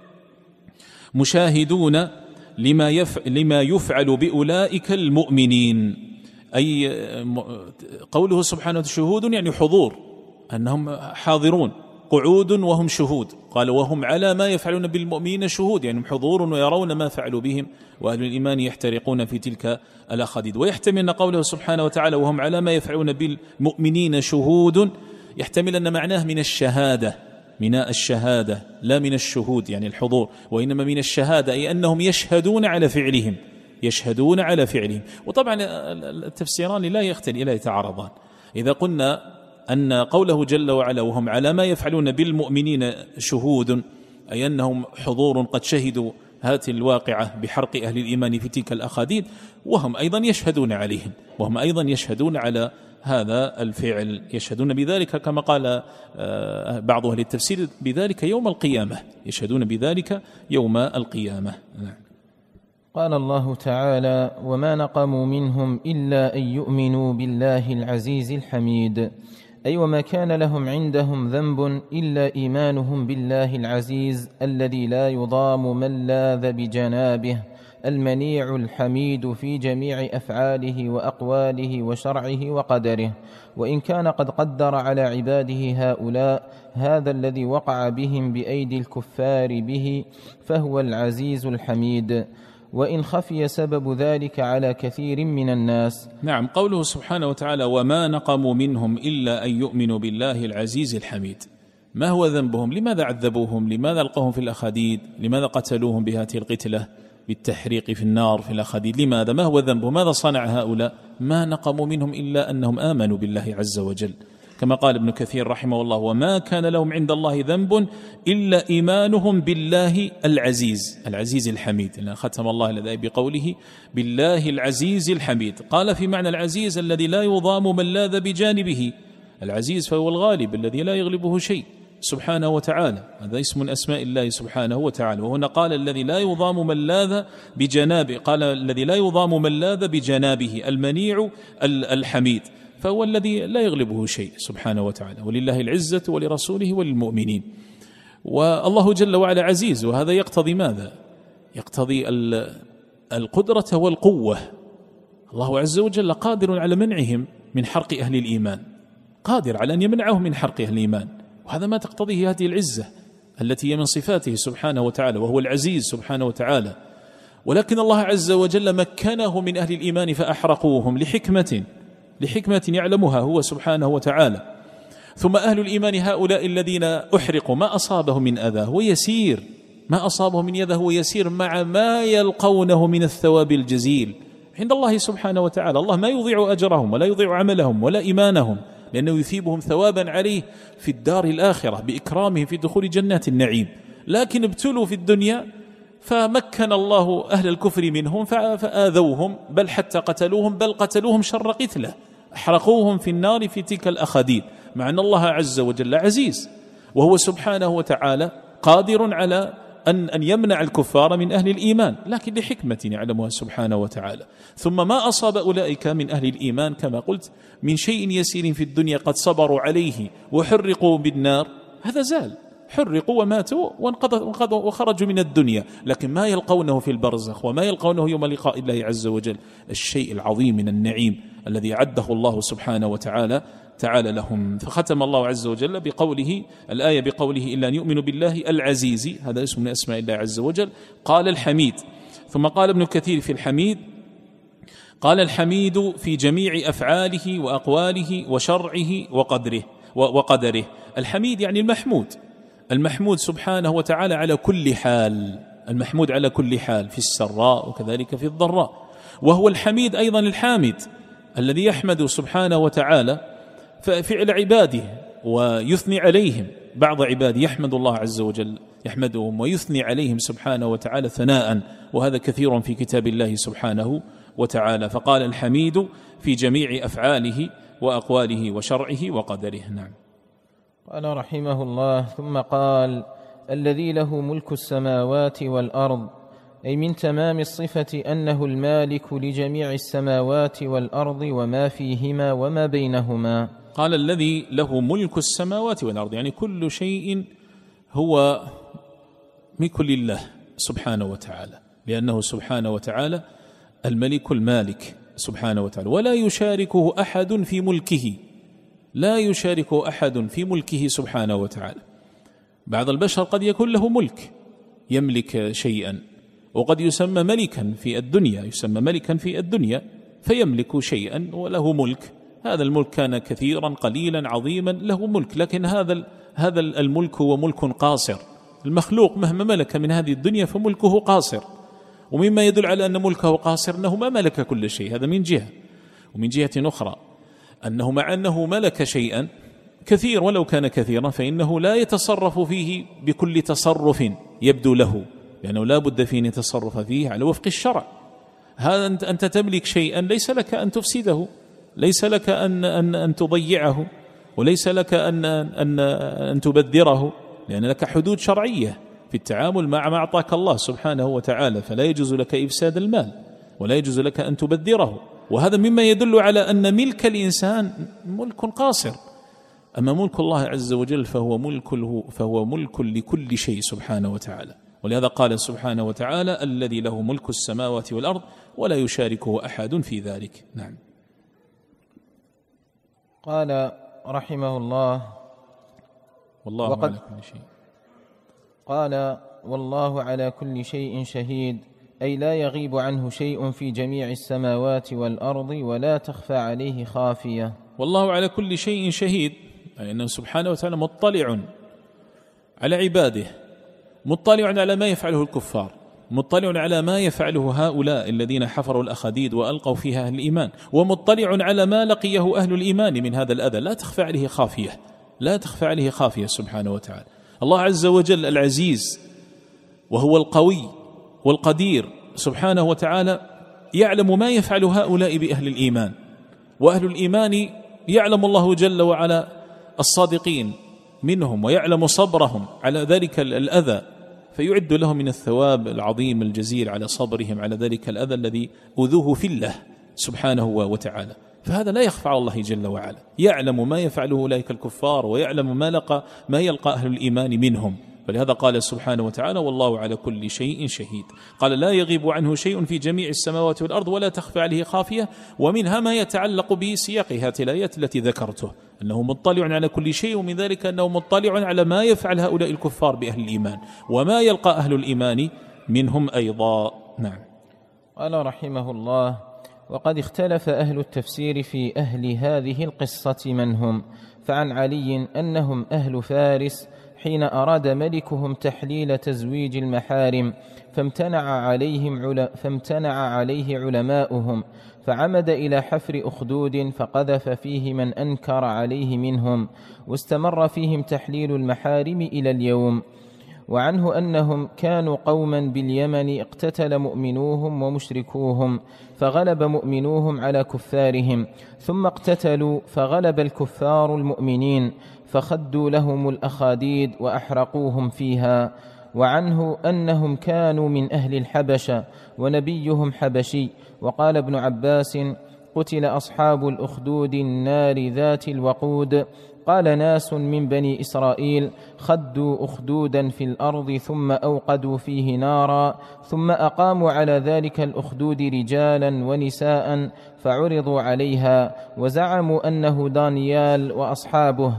مشاهدون لما يفعل بأولئك المؤمنين، أي قوله سبحانه شهود يعني حضور، أنهم حاضرون، قعود وهم شهود. قال وهم على ما يفعلون بالمؤمنين شهود، يعني حضور ويرون ما فعلوا بهم، وأهل الإيمان يحترقون في تلك الأخاديد. ويحتمل أن قوله سبحانه وتعالى وهم على ما يفعلون بالمؤمنين شهود يحتمل أن معناه من الشهادة، ميناء الشهادة لا من الشهود يعني الحضور، وإنما من الشهادة أي أنهم يشهدون على فعلهم. وطبعا التفسيران لا يتعارضان. إذا قلنا أن قوله جل وعلا وهم على ما يفعلون بالمؤمنين شهود، أي أنهم حضور قد شهدوا هذه الواقعة بحرق أهل الإيمان في تلك الأخاديد، وهم أيضا يشهدون عليهم، وهم أيضا يشهدون على هذا الفعل، يشهدون بذلك كما قال بعض أهل التفسير بذلك يوم القيامة، يشهدون بذلك يوم القيامة. قال الله تعالى وما نقموا منهم إلا أن يؤمنوا بالله العزيز الحميد، أي وما كان لهم عندهم ذنب إلا إيمانهم بالله العزيز الذي لا يضام من لاذ بجنابه، المنيع الحميد في جميع أفعاله وأقواله وشرعه وقدره. وإن كان قد قدر على عباده هؤلاء هذا الذي وقع بهم بأيدي الكفار به، فهو العزيز الحميد، وإن خفي سبب ذلك على كثير من الناس. نعم، قوله سبحانه وتعالى وما نقموا منهم إلا أن يؤمنوا بالله العزيز الحميد. ما هو ذنبهم؟ لماذا عذبوهم؟ لماذا ألقوهم في الأخاديد؟ لماذا قتلوهم بهذه القتلة بالتحريق في النار في الأخاديد؟ لماذا؟ ما هو ذنبهم؟ ماذا صنع هؤلاء؟ ما نقموا منهم إلا أنهم آمنوا بالله عز وجل، كما قال ابن كثير رحمه الله وما كان لهم عند الله ذنب إلا إيمانهم بالله العزيز العزيز الحميد. لأن ختم الله الآية بقوله بالله العزيز الحميد، قال في معنى العزيز الذي لا يضام من لاذ بجانبه. العزيز فهو الغالب الذي لا يغلبه شيء سبحانه وتعالى، هذا اسم من أسماء الله سبحانه وتعالى. وهنا قال الذي لا يضام من لاذ بجنابه، قال الذي لا يضام من لاذ بجنابه المنيع الحميد، فهو الذي لا يغلبه شيء سبحانه وتعالى. ولله العزة ولرسوله وللمؤمنين. والله جل وعلا عزيز، وهذا يقتضي ماذا؟ يقتضي القدرة والقوة. الله عز وجل قادر على منعهم من حرق أهل الإيمان، قادر على أن يمنعهم من حرق أهل الإيمان، وهذا ما تقتضيه هذه العزة التي هي من صفاته سبحانه وتعالى، وهو العزيز سبحانه وتعالى. ولكن الله عز وجل مكنه من أهل الإيمان فأحرقوهم لحكمة يعلمها هو سبحانه وتعالى. ثم أهل الإيمان هؤلاء الذين أحرقوا ما أصابهم من أذى هو يسير، ما أصابهم من أذى هو يسير مع ما يلقونه من الثواب الجزيل عند الله سبحانه وتعالى. الله ما يضيع أجرهم ولا يضيع عملهم ولا إيمانهم، لأنه يثيبهم ثوابا عليه في الدار الآخرة بإكرامهم في دخول جنات النعيم. لكن ابتلوا في الدنيا فمكن الله أهل الكفر منهم فآذوهم، بل حتى قتلوهم، بل قتلوهم شر قتله، أحرقوهم في النار في تلك الأخاديد، مع أن الله عز وجل عزيز، وهو سبحانه وتعالى قادر على أن يمنع الكفار من أهل الإيمان، لكن لحكمة يعلمها سبحانه وتعالى. ثم ما أصاب أولئك من أهل الإيمان كما قلت من شيء يسير في الدنيا قد صبروا عليه وحرقوا بالنار، هذا زال، حرقوا وماتوا وخرجوا من الدنيا، لكن ما يلقونه في البرزخ وما يلقونه يوم لقاء الله عز وجل الشيء العظيم من النعيم الذي عده الله سبحانه وتعالى لهم. فختم الله عز وجل بقوله الآية بقوله إلا أن يؤمنوا بالله العزيز، هذا اسم من أسماء الله عز وجل. قال الحميد، ثم قال ابن كثير في الحميد قال الحميد في جميع أفعاله وأقواله وشرعه وقدره. الحميد يعني المحمود سبحانه وتعالى على كل حال، المحمود على كل حال في السراء وكذلك في الضراء. وهو الحميد أيضا الحامد الذي يحمد سبحانه وتعالى فعل عباده ويثني عليهم، بعض عباده يحمد الله عز وجل يحمدهم ويثني عليهم سبحانه وتعالى ثناء، وهذا كثير في كتاب الله سبحانه وتعالى. فقال الحميد في جميع أفعاله وأقواله وشرعه وقدره. نعم. قال رحمه الله ثم قال الذي له ملك السماوات والأرض، أي من تمام الصفة أنه المالك لجميع السماوات والأرض وما فيهما وما بينهما. قال الذي له ملك السماوات والأرض، يعني كل شيء هو ملك لله سبحانه وتعالى، لأنه سبحانه وتعالى الملك المالك سبحانه وتعالى، ولا يشاركه أحد في ملكه، لا يشاركه أحد في ملكه سبحانه وتعالى. بعض البشر قد يكون له ملك، يملك شيئا، وقد يسمى ملكا في الدنيا، فيملك شيئا وله ملك، هذا الملك كان كثيرا قليلا عظيما له ملك، لكن هذا الملك هو ملك قاصر. المخلوق مهما ملك من هذه الدنيا فملكه قاصر، ومما يدل على أن ملكه قاصر أنه ما ملك كل شيء، هذا من جهة. ومن جهة أخرى أنه مع أنه ملك شيئا كثير ولو كان كثيرا فإنه لا يتصرف فيه بكل تصرف يبدو له، لأنه لا بد فيه أن يتصرف فيه على وفق الشرع. هذا أنت تملك شيئا ليس لك أن تفسده، ليس لك أن تضيعه، وليس لك أن تبذره، لأن لك حدود شرعية في التعامل مع ما أعطاك الله سبحانه وتعالى، فلا يجوز لك إفساد المال ولا يجوز لك أن تبذره. وهذا مما يدل على أن ملك الإنسان ملك قاصر، أما ملك الله عز وجل فهو ملك لكل شيء سبحانه وتعالى، ولهذا قال سبحانه وتعالى: الذي له ملك السماوات والأرض ولا يشاركه أحد في ذلك. نعم. قال رحمه الله: والله على كل شيء. قال: والله على كل شيء شهيد، أي لا يغيب عنه شيء في جميع السماوات والأرض ولا تخفى عليه خافية. والله على كل شيء شهيد، أي أنه سبحانه وتعالى مطلع على عباده، مطلع على ما يفعله الكفار، مطلع على ما يفعله هؤلاء الذين حفروا الأخاديد وألقوا فيها أهل الإيمان، ومطلع على ما لقيه أهل الإيمان من هذا الأذى، لا تخفى عليه خافية، لا تخفى عليه خافية سبحانه وتعالى. الله عز وجل العزيز وهو القوي والقدير سبحانه وتعالى يعلم ما يفعل هؤلاء بأهل الإيمان، وأهل الإيمان يعلم الله جل وعلا الصادقين منهم، ويعلم صبرهم على ذلك الأذى، فيعد لهم من الثواب العظيم الجزيل على صبرهم على ذلك الأذى الذي أذوه في الله سبحانه وتعالى. فهذا لا يخفى على الله جل وعلا، يعلم ما يفعله أولئك الكفار، ويعلم ما يلقى أهل الإيمان منهم. فلهذا قال سبحانه وتعالى: والله على كل شيء شهيد. قال: لا يغيب عنه شيء في جميع السماوات والأرض ولا تخفى عليه خافية. ومنها ما يتعلق بسياق هذه الآيات التي ذكرته، أنه مطلع على كل شيء، ومن ذلك أنه مطلع على ما يفعل هؤلاء الكفار بأهل الإيمان وما يلقى أهل الإيمان منهم أيضا. نعم. قال رحمه الله: وقد اختلف أهل التفسير في أهل هذه القصة من هم، فعن علي أنهم أهل فارس حين أراد ملكهم تحليل تزويج المحارم، فامتنع عليه علماؤهم، فعمد إلى حفر أخدود فقذف فيه من أنكر عليه منهم، واستمر فيهم تحليل المحارم إلى اليوم. وعنه أنهم كانوا قوما باليمن اقتتل مؤمنوهم ومشركوهم، فغلب مؤمنوهم على كفارهم، ثم اقتتلوا فغلب الكفار المؤمنين، فخدوا لهم الأخاديد وأحرقوهم فيها. وعنه أنهم كانوا من أهل الحبشة ونبيهم حبشي. وقال ابن عباس: قتل أصحاب الأخدود النار ذات الوقود. قال ناس من بني إسرائيل: خدوا أخدودا في الأرض ثم أوقدوا فيه نارا، ثم أقاموا على ذلك الأخدود رجالا ونساء فعرضوا عليها، وزعموا أنه دانيال وأصحابه.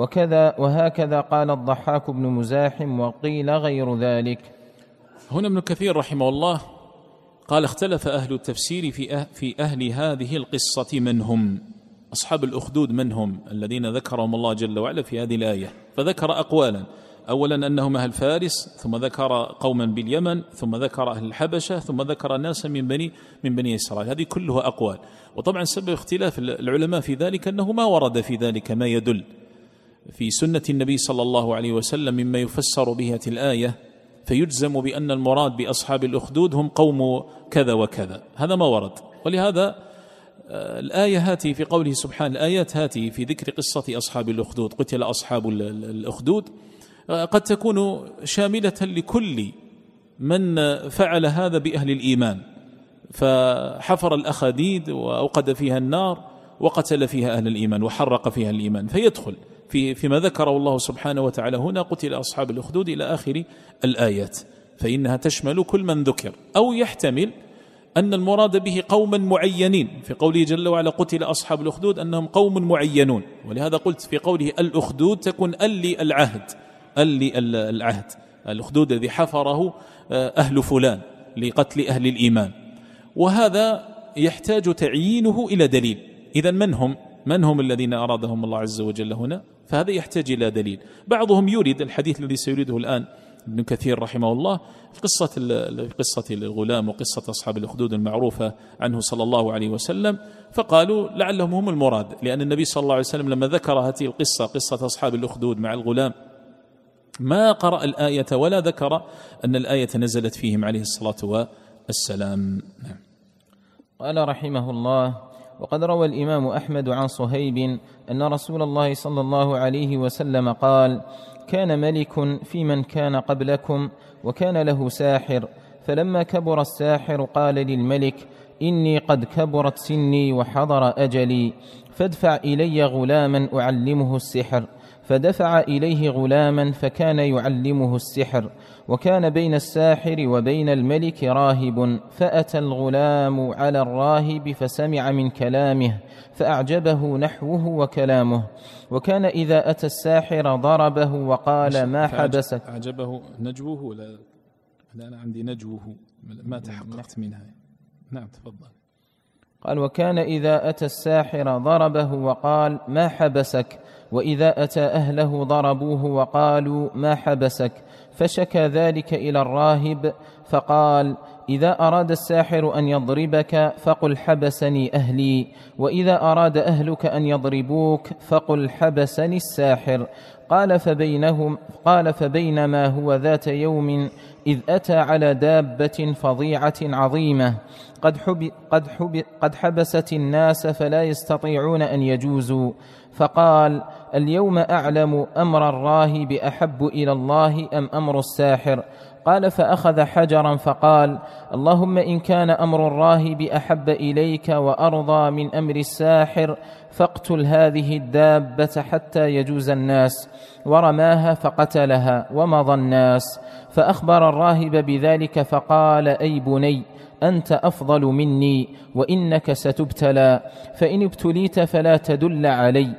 وهكذا قال الضحاك بن مزاحم، وقيل غير ذلك. هنا ابن كثير رحمه الله قال: اختلف أهل التفسير في أهل هذه القصة من هم. أصحاب الأخدود من هم الذين ذكرهم الله جل وعلا في هذه الآية؟ فذكر أقوالا: أولا أنهم أهل فارس، ثم ذكر قوما باليمن، ثم ذكر أهل الحبشة، ثم ذكر ناسا من بني إسرائيل. هذه كلها أقوال. وطبعا سبب اختلاف العلماء في ذلك أنه ما ورد في ذلك ما يدل في سنة النبي صلى الله عليه وسلم مما يفسر به الآية، فيجزم بأن المراد بأصحاب الأخدود هم قوم كذا وكذا. هذا ما ورد. ولهذا الآية هاتي في قوله سبحانه، الآيات هاتي في ذكر قصة أصحاب الأخدود، قتل أصحاب الأخدود، قد تكون شاملة لكل من فعل هذا بأهل الإيمان، فحفر الأخاديد وأوقد فيها النار وقتل فيها أهل الإيمان وحرق فيها الإيمان، فيدخل فيما ذكره الله سبحانه وتعالى هنا: قتل أصحاب الأخدود إلى آخر الآيات، فإنها تشمل كل من ذكر. أو يحتمل أن المراد به قوما معينين، في قوله جل وعلا: قتل أصحاب الأخدود، أنهم قوم معينون. ولهذا قلت في قوله الأخدود تكون العهد، الأخدود الذي حفره أهل فلان لقتل أهل الإيمان. وهذا يحتاج تعيينه إلى دليل. إذن من هم الذين أرادهم الله عز وجل هنا؟ فهذا يحتاج إلى دليل. بعضهم يريد الحديث الذي سيريده الآن ابن كثير رحمه الله في قصة الغلام وقصة أصحاب الأخدود المعروفة عنه صلى الله عليه وسلم، فقالوا لعلهم هم المراد، لأن النبي صلى الله عليه وسلم لما ذكر هذه القصة، قصة أصحاب الأخدود مع الغلام، ما قرأ الآية ولا ذكر أن الآية نزلت فيهم عليه الصلاة والسلام. قال رحمه الله: وقد روى الإمام أحمد عن صهيب أن رسول الله صلى الله عليه وسلم قال: كان ملك في من كان قبلكم، وكان له ساحر، فلما كبر الساحر قال للملك: إني قد كبرت سني وحضر أجلي، فادفع إلي غلاما أعلمه السحر. فدفع إليه غلاما فكان يعلمه السحر. وكان بين الساحر وبين الملك راهب، فأتى الغلام على الراهب فسمع من كلامه فأعجبه نحوه وكلامه. وكان إذا أتى الساحر ضربه وقال ما حبسك. أعجبه نجوه ولا أنا عندي نجوه ما تحققت منها. نعم تفضل. قال وكان إذا أتى الساحر ضربه وقال ما حبسك، وإذا أتى أهله ضربوه وقالوا ما حبسك. فشكى ذلك إلى الراهب فقال إذا أراد الساحر أن يضربك فقل حبسني أهلي، وإذا أراد أهلك أن يضربوك فقل حبسني الساحر. قال فبينما هو ذات يوم إذ أتى على دابة فظيعة عظيمة قد حبست الناس فلا يستطيعون أن يجوزوا، فقال اليوم أعلم أمر الراهب أحب إلى الله أم أمر الساحر. قال فأخذ حجرا فقال اللهم إن كان أمر الراهب أحب إليك وأرضى من أمر الساحر فاقتل هذه الدابة حتى يجوز الناس. ورماها فقتلها ومضى الناس. فأخبر الراهب بذلك فقال أي بني أنت أفضل مني وإنك ستبتلى، فإن ابتليت فلا تدل علي.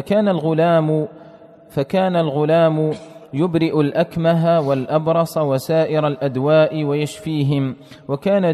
فكان الغلام يبرئ الأكمه والأبرص وسائر الأدواء ويشفيهم. وكان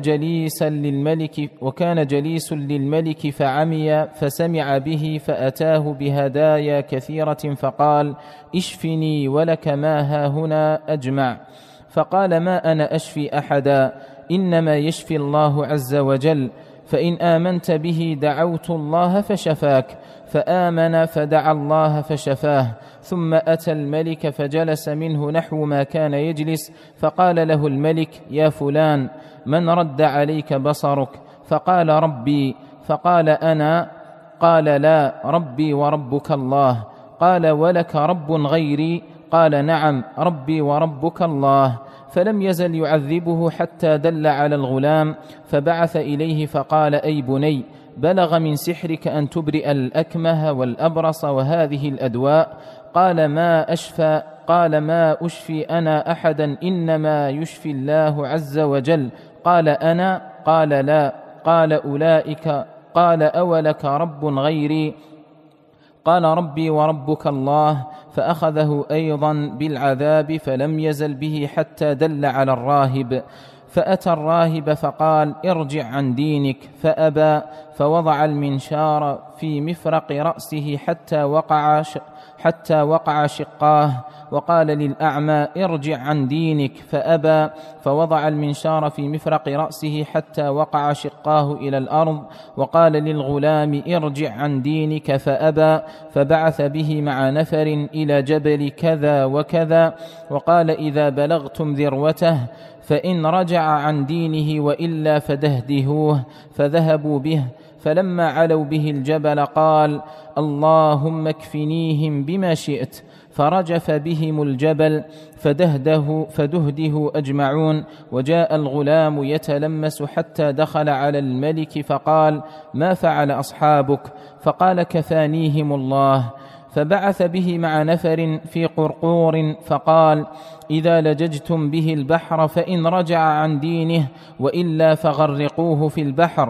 جليس للملك فعمي فسمع به فأتاه بهدايا كثيرة فقال اشفني ولك ما هاهنا أجمع. فقال ما أنا أشفي أحدا، إنما يشفي الله عز وجل، فإن آمنت به دعوت الله فشفاك. فآمن فدعا الله فشفاه. ثم أتى الملك فجلس منه نحو ما كان يجلس، فقال له الملك يا فلان من رد عليك بصرك؟ فقال ربي. فقال أنا؟ قال لا، ربي وربك الله. قال ولك رب غيري؟ قال نعم، ربي وربك الله. فلم يزل يعذبه حتى دل على الغلام، فبعث إليه فقال أي بني بلغ من سحرك أن تبرئ الأكمه والأبرص وهذه الأدواء. قال ما أشفي أنا أحدا، إنما يشفي الله عز وجل. قال أنا؟ قال لا. قال أولئك. قال أولك رب غيري؟ قال ربي وربك الله. فأخذه أيضا بالعذاب فلم يزل به حتى دل على الراهب. فأتى الراهب فقال ارجع عن دينك، فأبى. فوضع المنشار في مفرق رأسه حتى وقع شقاه، وقال للأعمى ارجع عن دينك، فأبى. فوضع المنشار في مفرق رأسه حتى وقع شقاه إلى الأرض، وقال للغلام ارجع عن دينك، فأبى. فبعث به مع نفر إلى جبل كذا وكذا، وقال إذا بلغتم ذروته فإن رجع عن دينه وإلا فدهدهوه. فذهبوا به. فلما علوا به الجبل قال اللهم اكفنيهم بما شئت. فرجف بهم الجبل فدهده أجمعون. وجاء الغلام يتلمس حتى دخل على الملك فقال ما فعل أصحابك؟ فقال كفانيهم الله. فبعث به مع نفر في قرقور فقال إذا لججتم به البحر فإن رجع عن دينه وإلا فغرقوه في البحر.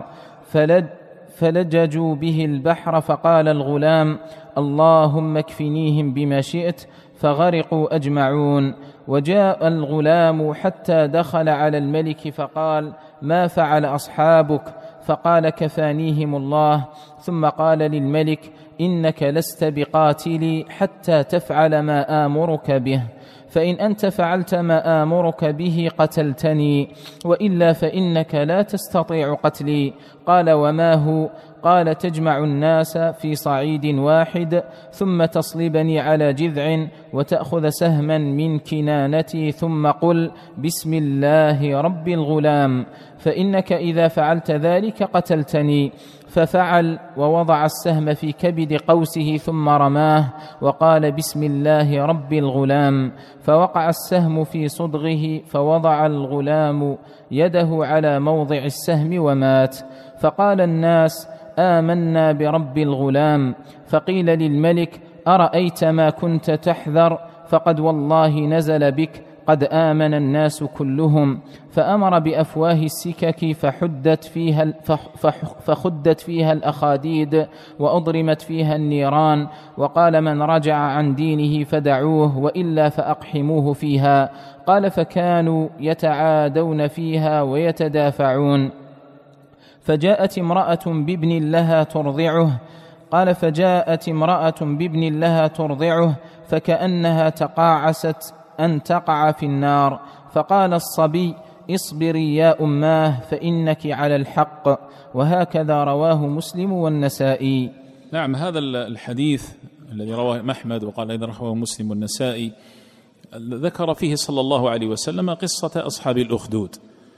فلججوا به البحر. فقال الغلام اللهم اكفنيهم بما شئت، فغرقوا أجمعون. وجاء الغلام حتى دخل على الملك فقال ما فعل أصحابك؟ فقال كفانيهم الله. ثم قال للملك إنك لست بقاتلي حتى تفعل ما آمرك به، فإن أنت فعلت ما آمرك به قتلتني، وإلا فإنك لا تستطيع قتلي. قال وما هو؟ قال تجمع الناس في صعيد واحد ثم تصلبني على جذع وتأخذ سهما من كنانتي ثم قل بسم الله رب الغلام، فإنك إذا فعلت ذلك قتلتني. ففعل ووضع السهم في كبد قوسه ثم رماه وقال بسم الله رب الغلام. فوقع السهم في صدغه، فوضع الغلام يده على موضع السهم ومات. فقال الناس: آمنا برب الغلام. فقيل للملك: أرأيت ما كنت تحذر؟ فقد والله نزل بك، قد آمن الناس كلهم. فأمر بأفواه السكك فخدت فيها الأخاديد وأضرمت فيها النيران، وقال: من رجع عن دينه فدعوه، وإلا فأقحموه فيها. قال: فكانوا يتعادون فيها ويتدافعون. فجاءت امرأة بابن لها ترضعه. قال: فجاءت امرأة بابن لها ترضعه، فكأنها تقاعست أن تقع في النار. فقال الصبي: اصبري يا أماه فإنك على الحق. وهكذا رواه مسلم والنسائي. نعم، هذا الحديث الذي رواه أحمد وقال أيضا رواه مسلم والنسائي ذكر فيه صلى الله عليه وسلم قصة أصحاب الأخدود.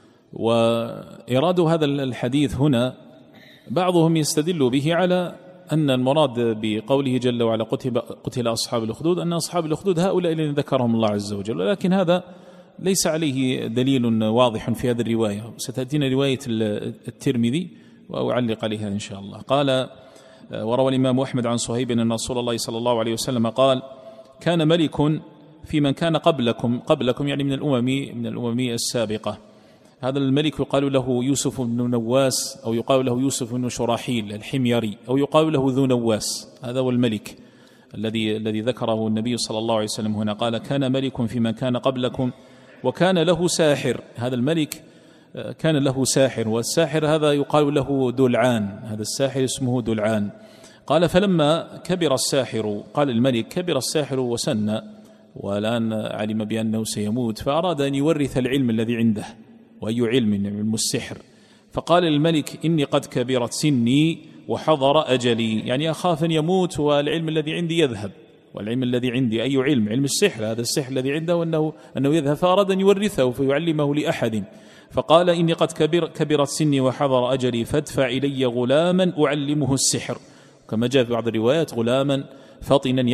وإراد هذا الحديث هنا بعضهم يستدل به على أن المراد بقوله جل وعلا قتل أصحاب الأخدود أن أصحاب الأخدود هؤلاء الذين ذكرهم الله عز وجل، ولكن هذا ليس عليه دليل واضح في هذه الرواية. ستأتينا رواية الترمذي وأعلق عليها إن شاء الله. قال: وروى الإمام أحمد عن صهيب أن رسول الله صلى الله عليه وسلم قال: كان ملك في من كان قبلكم يعني من الأمم السابقة. هذا الملك يقال له يوسف بن نواس، أو يقال له يوسف بن شراحيل الحميري، أو يقال له ذو نواس. هذا هو الملك الذي ذكره النبي صلى الله عليه وسلم هنا. قال: كان ملك في من كان قبلكم وكان له ساحر. هذا الملك كان له ساحر، والساحر هذا يقال له دلعان، هذا الساحر اسمه دلعان. قال: فلما كبر الساحر، قال الملك: كبر الساحر وسن، والآن علم بأنه سيموت، فأراد أن يورث العلم الذي عنده. وأي علم؟ علم السحر. فقال الملك: إني قد كبرت سني وحضر أجلي، يعني أخاف أن يموت والعلم الذي عندي يذهب. والعلم الذي عندي أي علم؟ علم السحر، هذا السحر الذي عنده أنه يذهب، فأراد أن يورثه فيعلمه لأحد. فقال: إني قد كبرت سني وحضر أجلي، فادفع إلي غلاما أعلمه السحر. كما جاء في بعض الروايات: غلاما فطنا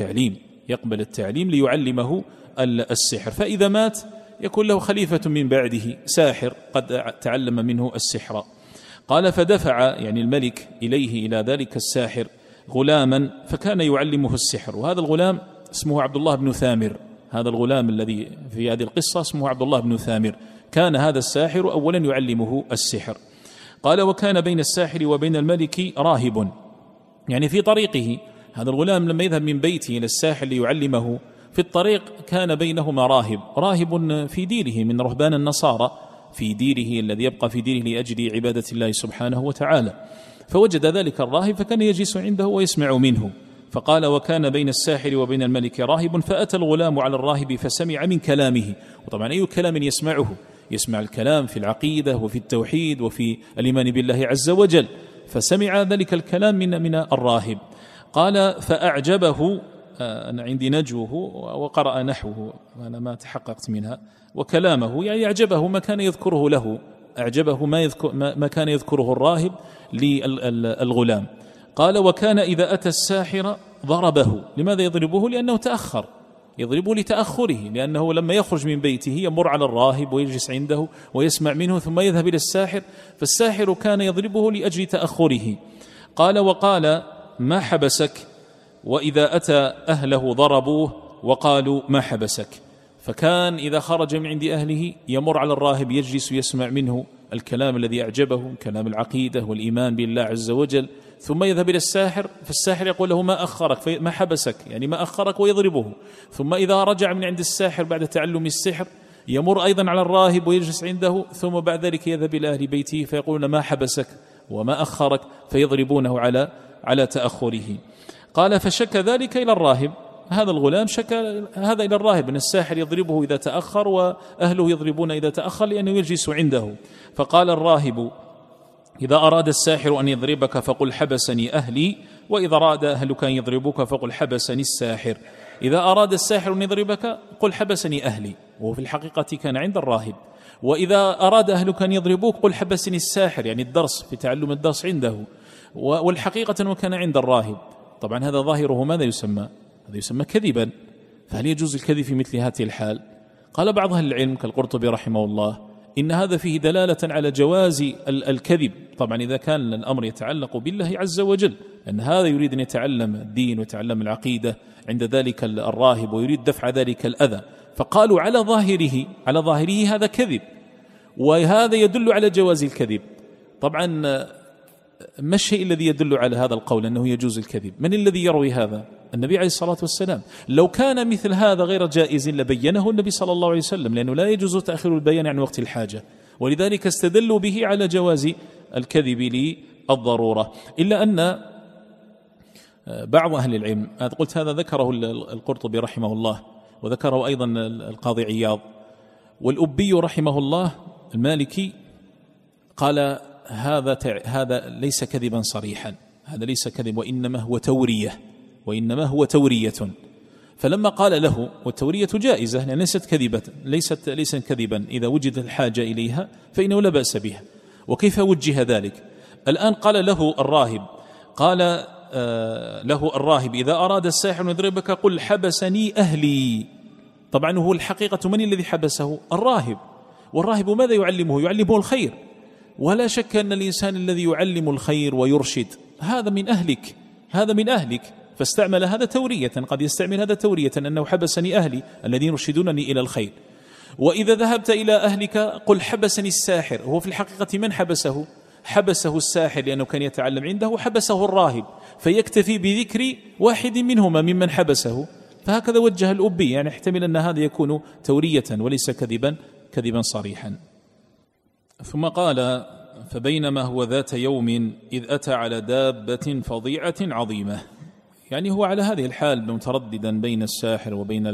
يقبل التعليم ليعلمه السحر، فإذا مات يكون له خليفة من بعده ساحر قد تعلم منه السحر. قال: فدفع يعني الملك إلى ذلك الساحر غلاما فكان يعلمه السحر، وهذا الغلام اسمه عبد الله بن ثامر. هذا الغلام الذي في هذه القصة اسمه عبد الله بن ثامر. كان هذا الساحر أولا يعلمه السحر. قال: وكان بين الساحر وبين الملك راهب، يعني في طريقه. هذا الغلام لما يذهب من بيته إلى الساحر ليعلمه، في الطريق كان بينهما راهب في ديره من رهبان النصارى، في ديره الذي يبقى في ديره لأجل عبادة الله سبحانه وتعالى. فوجد ذلك الراهب فكان يجلس عنده ويسمع منه. فقال: وكان بين الساحر وبين الملك راهب، فأتى الغلام على الراهب فسمع من كلامه. وطبعا أي كلام يسمعه؟ يسمع الكلام في العقيدة وفي التوحيد وفي الإيمان بالله عز وجل، فسمع ذلك الكلام من الراهب. قال: فأعجبه، أنا عندي نجوه وقرأ نحوه، أنا ما تحققت منها، وكلامه يعني أعجبه ما كان يذكره له، أعجبه ما كان يذكره الراهب للغلام. قال: وكان إذا أتى الساحر ضربه. لماذا يضربه؟ لأنه تأخر، يضربه لتأخره، لأنه لما يخرج من بيته يمر على الراهب ويجلس عنده ويسمع منه ثم يذهب إلى الساحر، فالساحر كان يضربه لأجل تأخره. قال: وقال: ما حبسك؟ وإذا أتى أهله ضربوه وقالوا: ما حبسك؟ فكان إذا خرج من عند أهله يمر على الراهب يجلس يسمع منه الكلام الذي أعجبه، كلام العقيدة والإيمان بالله عز وجل، ثم يذهب إلى الساحر، فالساحر يقول له: ما أخرك؟ ما حبسك؟ يعني ما أخرك، ويضربه. ثم إذا رجع من عند الساحر بعد تعلم السحر يمر أيضا على الراهب ويجلس عنده، ثم بعد ذلك يذهب إلى أهل بيته فيقولون: ما حبسك وما أخرك؟ فيضربونه على تأخره. قال: فشك ذلك إلى الراهب. هذا الغلام شكى هذا إلى الراهب، أن الساحر يضربه إذا تأخر وأهله يضربون إذا تأخر، لأنه يجلس عنده. فقال الراهب: إذا أراد الساحر أن يضربك فقل حبسني أهلي، وإذا أراد أهلك أن يضربوك فقل حبسني الساحر. إذا أراد الساحر أن يضربك قل حبسني أهلي، وهو في الحقيقة كان عند الراهب. وإذا أراد أهلك أن يضربوك قل حبسني الساحر، يعني الدرس، في تعلم الدرس عنده، والحقيقة أنه كان عند الراهب. طبعا هذا ظاهره ماذا يسمى؟ هذا يسمى كذبا. فهل يجوز الكذب في مثل هذه الحال؟ قال بعض أهل العلم كالقرطبي رحمه الله إن هذا فيه دلالة على جواز الكذب، طبعا إذا كان الأمر يتعلق بالله عز وجل، أن هذا يريد أن يتعلم الدين ويتعلم العقيدة عند ذلك الراهب ويريد دفع ذلك الأذى، فقالوا على ظاهره هذا كذب، وهذا يدل على جواز الكذب. طبعا ما الشيء الذي يدل على هذا القول أنه يجوز الكذب؟ من الذي يروي هذا؟ النبي عليه الصلاة والسلام. لو كان مثل هذا غير جائز لبينه النبي صلى الله عليه وسلم، لأنه لا يجوز تأخير البيان عن وقت الحاجة، ولذلك استدلوا به على جواز الكذب للضرورة. إلا أن بعض أهل العلم، قلت هذا ذكره القرطبي رحمه الله، وذكره أيضا القاضي عياض، والأبي رحمه الله المالكي قال هذا ليس كذبا صريحا، هذا ليس كذب، وإنما هو تورية. فلما قال له والتورية جائزة يعني ليست كذبا إذا وجد الحاجة إليها فإنه لا بأس بها. وكيف وجه ذلك؟ الآن قال له الراهب إذا أراد الساحر أن يضربك قل حبسني أهلي. طبعا هو الحقيقة من الذي حبسه؟ الراهب. والراهب ماذا يعلمه؟ يعلمه الخير، ولا شك أن الإنسان الذي يعلم الخير ويرشد هذا من أهلك، فاستعمل هذا تورية، قد يستعمل هذا تورية أنه حبسني أهلي الذين يرشدونني إلى الخير. وإذا ذهبت إلى أهلك قل حبسني الساحر، هو في الحقيقة من حبسه؟ حبسه الساحر لأنه كان يتعلم عنده، وحبسه الراهب، فيكتفي بذكر واحد منهما ممن حبسه. فهكذا وجه الأبي، يعني احتمل أن هذا يكون تورية وليس كذبا صريحا. ثم قال فبينما هو ذات يوم إذ أتى على دابة فظيعة عظيمة، يعني هو على هذه الحال مترددا بين الساحر وبين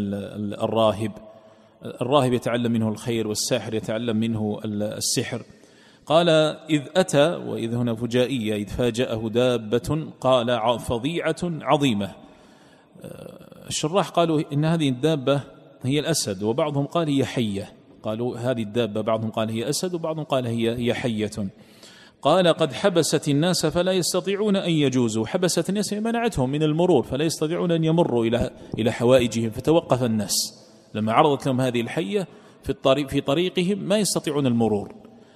الراهب يتعلم منه الخير والساحر يتعلم منه السحر. قال إذ أتى، وإذ هنا فجائية، إذ فاجأه دابة قال فظيعة عظيمة. الشراح قالوا إن هذه الدابة هي الأسد، وبعضهم قال هي حية، قالوا هذه الدابة بعضهم قال هي أسد وبعضهم قال هي حية. قال قد حبست الناس فلا يستطيعون أن يجوزوا، حبست الناس منعتهم من المرور فلا يستطيعون أن يمروا إلى حوائجهم، فتوقف الناس لما عرضت لهم هذه الحية في طريقهم ما يستطيعون المرور.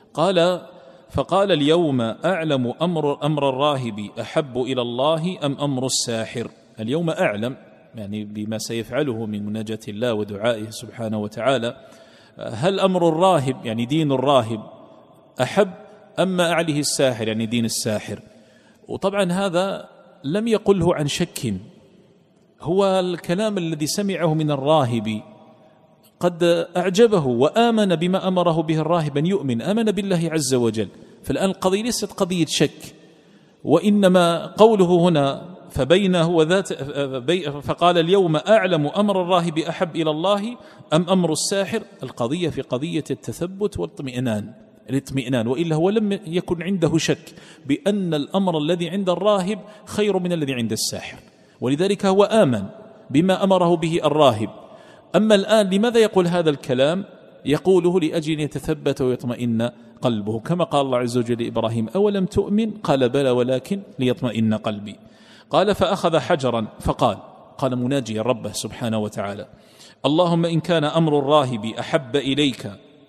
فقال اليوم أعلم أمر الراهب أحب إلى الله أم أمر الساحر. اليوم أعلم يعني بما سيفعله من مناجاة الله ودعائه سبحانه وتعالى، هل أمر الراهب يعني دين الراهب أحب أما أعليه الساحر يعني دين الساحر؟ وطبعا هذا لم يقله عن شك، هو الكلام الذي سمعه من الراهب قد أعجبه وآمن بما أمره به الراهب أن يؤمن، آمن بالله عز وجل. فالآن القضية ليست قضية شك، وإنما قوله هنا فبينه وذات فقال اليوم أعلم أمر الراهب أحب إلى الله أم أمر الساحر، القضية في قضية التثبت والاطمئنان، وإلا هو لم يكن عنده شك بأن الأمر الذي عند الراهب خير من الذي عند الساحر، ولذلك هو آمن بما أمره به الراهب. أما الآن لماذا يقول هذا الكلام؟ يقوله لأجل أن يتثبت ويطمئن قلبه، كما قال الله عز وجل لإبراهيم أولم تؤمن قال بلى ولكن ليطمئن قلبي. قال فأخذ حجرا قال مناجيا ربه سبحانه وتعالى اللهم إن كان أمر الراهب أحب إليك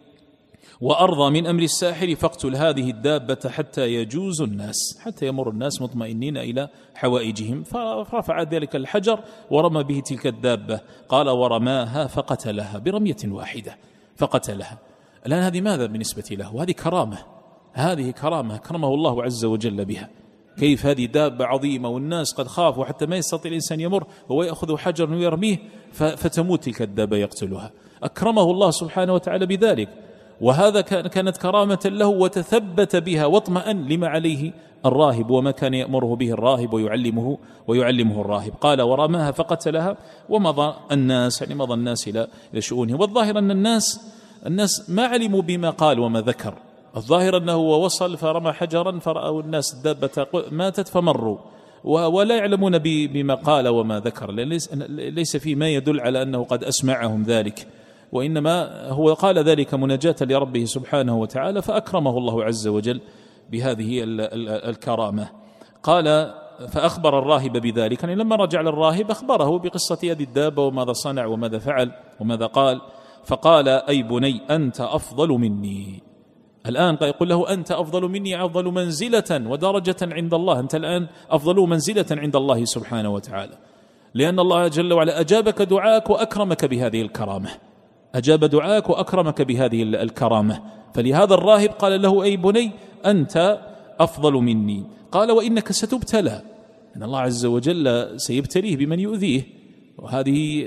وأرضى من أمر الساحر فاقتل هذه الدابة حتى يجوز الناس، حتى يمر الناس مطمئنين إلى حوائجهم. فرفع ذلك الحجر ورمى به تلك الدابة، قال ورماها فقتلها برمية واحدة فقتلها. الآن هذه ماذا بالنسبة له؟ هذه كرامة كرمه الله عز وجل بها. كيف هذه دابة عظيمة والناس قد خافوا حتى ما يستطيع الإنسان يمر، هو يأخذ حجر ويرميه فتموت تلك الدابة يقتلها. أكرمه الله سبحانه وتعالى بذلك، وهذا كانت كرامة له وتثبت بها واطمأن لما عليه الراهب وما كان يأمره به الراهب ويعلمه الراهب. قال ورماها فقتلها ومضى الناس إلى شؤونهم. والظاهر أن الناس ما علموا بما قال وما ذكر، الظاهر أنه وصل فرمى حجرا فرأوا الناس الدابة ماتت فمروا، ولا يعلمون بما قال وما ذكر، ليس فيه ما يدل على أنه قد أسمعهم ذلك، وإنما هو قال ذلك مناجاة لربه سبحانه وتعالى، فأكرمه الله عز وجل بهذه الكرامة. قال فأخبر الراهب بذلك، يعني لما رجع للراهب أخبره بقصة هذه الدابة وماذا صنع وماذا فعل وماذا قال. فقال: أي بني أنت أفضل مني. الآن يقول له: أنت أفضل مني، أفضل منزلة ودرجة عند الله، أنت الآن أفضل منزلة عند الله سبحانه وتعالى، لأن الله جل وعلا أجابك دعاءك وأكرمك بهذه الكرامة، أجاب دعاءك وأكرمك بهذه الكرامة. فلهذا الراهب قال له: أي بني أنت أفضل مني. قال: وإنك ستبتلى، إن الله عز وجل سيبتليه بمن يؤذيه، وهذه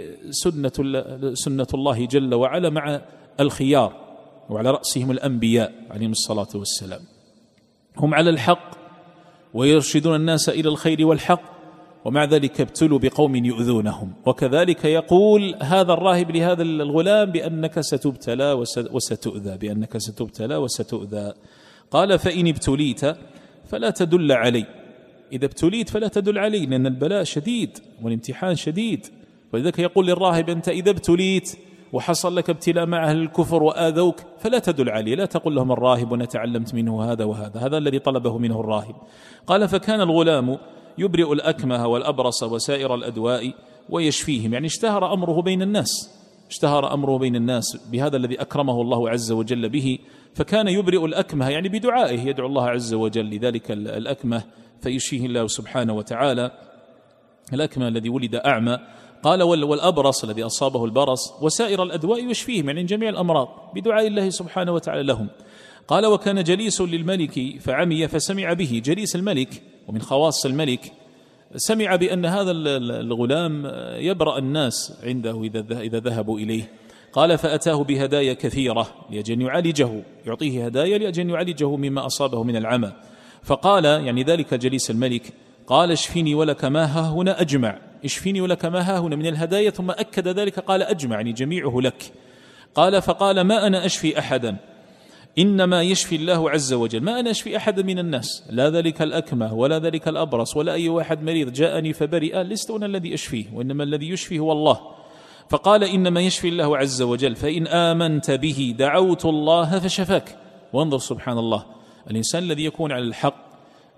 سنة الله جل وعلا مع الخيار، وعلى رأسهم الأنبياء عليهم الصلاة والسلام، هم على الحق ويرشدون الناس إلى الخير والحق، ومع ذلك ابتلوا بقوم يؤذونهم. وكذلك يقول هذا الراهب لهذا الغلام: بأنك ستبتلى وستؤذى، بأنك ستبتلى وستؤذى. قال: فإن ابتليت فلا تدل علي، إذا ابتليت فلا تدل علي، لأن البلاء شديد والامتحان شديد. ولذلك يقول للراهب: أنت إذا ابتليت وحصل لك ابتلاء مع أهل الكفر وآذوك فلا تدل علي، لا تقل لهم الراهب وأنا تعلمت منه هذا وهذا، هذا الذي طلبه منه الراهب. قال: فكان الغلام يبرئ الأكمه والأبرص وسائر الأدواء ويشفيهم، يعني اشتهر أمره بين الناس، اشتهر أمره بين الناس بهذا الذي أكرمه الله عز وجل به. فكان يبرئ الأكمه، يعني بدعائه يدعو الله عز وجل لذلك الأكمه فيشفيه الله سبحانه وتعالى، الأكمه الذي ولد أعمى. قال: والأبرص الذي أصابه البرص، وسائر الأدواء يشفيهم، يعني جميع الأمراض بدعاء الله سبحانه وتعالى لهم. قال: وكان جليس للملك فعمي فسمع به، جليس الملك ومن خواص الملك سمع بأن هذا الغلام يبرأ الناس عنده إذا ذهبوا إليه. قال: فأتاه بهدايا كثيرة لأجل أن يعالجه، يعطيه هدايا لأجل أن يعالجه مما أصابه من العمى. فقال، يعني ذلك جليس الملك، قال: اشفني ولك ما ها هنا أجمع، اشفني ولك ما ها هنا من الهدايا، ثم أكد ذلك قال: أجمع، يعني جميعه لك. قال: فقال: ما أنا أشفي أحدا، إنما يشفي الله عز وجل، ما أنا أشفي أحدا من الناس، لا ذلك الأكمه ولا ذلك الأبرص ولا أي واحد مريض جاءني فبرئ، لست أنا الذي أشفيه، وإنما الذي يشفي هو الله. فقال: إنما يشفي الله عز وجل، فإن آمنت به دعوت الله فشفاك. وانظر سبحان الله، الإنسان الذي يكون على الحق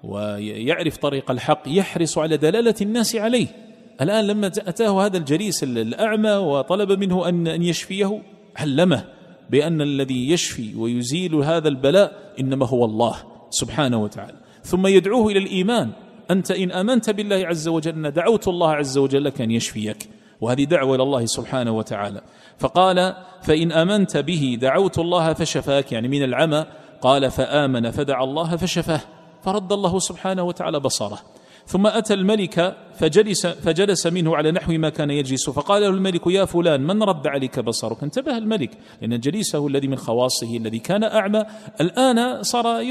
ويعرف طريق الحق يحرص على دلالة الناس عليه. الآن لما أتاه هذا الجليس الأعمى وطلب منه أن يشفيه، علمه بأن الذي يشفي ويزيل هذا البلاء إنما هو الله سبحانه وتعالى، ثم يدعوه إلى الإيمان. أنت إن آمنت بالله عز وجل دعوت الله عز وجل لك أن يشفيك، وهذه دعوة إلى الله سبحانه وتعالى. فقال: فإن آمنت به دعوت الله فشفاك، يعني من العمى. قال: فآمن فدعا الله فشفاه، فرد الله سبحانه وتعالى بصره. ثم أتى الملك فجلس منه على نحو ما كان يجلس، فقال له الملك: يا فلان، من رد عليك بصرك؟ انتبه الملك، لأن جليسه الذي من خواصه الذي كان أعمى الآن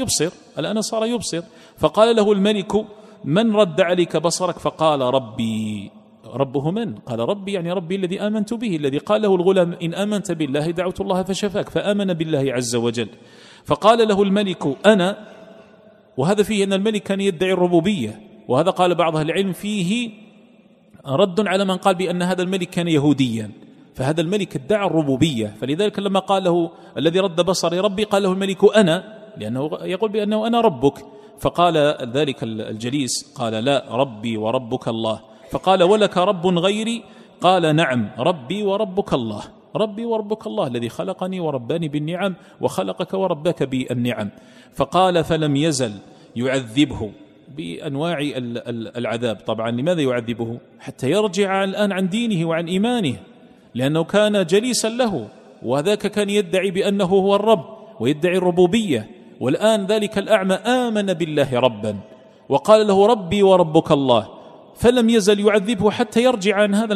صار يبصر. فقال له الملك: من رد عليك بصرك؟ فقال: ربي. ربه من؟ قال: ربي، يعني ربي الذي آمنت به، الذي قال له الغلام: إن آمنت بالله دعوت الله فشفاك، فآمن بالله عز وجل. فقال له الملك: أنا. وهذا فيه أن الملك كان يدعي الربوبية، وهذا قال بعض أهل العلم فيه رد على من قال بأن هذا الملك كان يهوديا، فهذا الملك ادعى الربوبية. فلذلك لما قال له الذي رد بصري ربي، قال له الملك: أنا، لأنه يقول بأنه أنا ربك. فقال ذلك الجليس: قال: لا، ربي وربك الله. فقال: ولك رب غيري؟ قال: نعم، ربي وربك الله، ربي وربك الله الذي خلقني ورباني بالنعم وخلقك وربك بالنعم. فقال: فلم يزل يعذبه بأنواع العذاب. طبعا لماذا يعذبه؟ حتى يرجع الآن عن دينه وعن إيمانه، لأنه كان جليسا له، وذاك كان يدعي بأنه هو الرب ويدعي الربوبية، والآن ذلك الأعمى آمن بالله ربا وقال له: ربي وربك الله. فلم يزل يعذبه حتى يرجع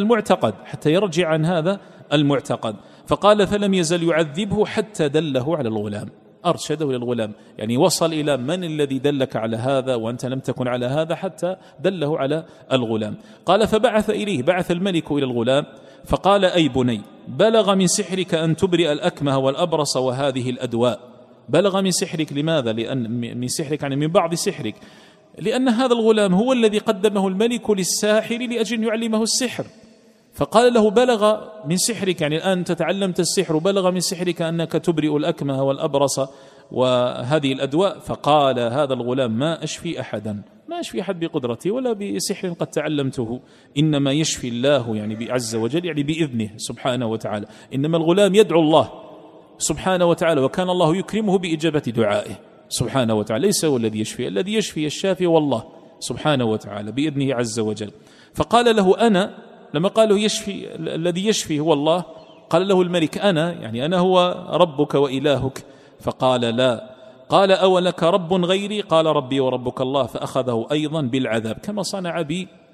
عن هذا المعتقد. فقال: فلم يزل يعذبه حتى دله على الغلام، أرشده إلى الغلام، يعني وصل إلى من الذي دلك على هذا وأنت لم تكن على هذا، حتى دله على الغلام. قال: بعث الملك إلى الغلام فقال: أي بني، بلغ من سحرك أن تبرئ الأكمه والأبرص وهذه الأدواء. بلغ من سحرك، لماذا؟ لأن من سحرك يعني من بعض سحرك، لأن هذا الغلام هو الذي قدمه الملك للساحر لأجل أن يعلمه السحر. فقال له: بلغ من سحرك، يعني الآن تتعلمت السحر، بلغ من سحرك أنك تبرئ الأكمه والأبرص وهذه الأدواء. فقال هذا الغلام: ما أشفي أحدا، ما يشفي أحد بقدرته ولا بسحر قد تعلمته، إنما يشفي الله يعني عز وجل يعني بإذنه سبحانه وتعالى. إنما الغلام يدعو الله سبحانه وتعالى، وكان الله يكرمه بإجابة دعائه سبحانه وتعالى. ليس هو الذي يشفي، الذي يشفي الشافي والله سبحانه وتعالى بإذنه عز وجل. فقال له أنا، لما قالوا يشفي الذي يشفي هو الله، قال له الملك أنا يعني أنا هو ربك وإلهك؟ فقال لا. قال أولك رب غيري؟ قال ربي وربك الله. فأخذه أيضا بالعذاب كما صنع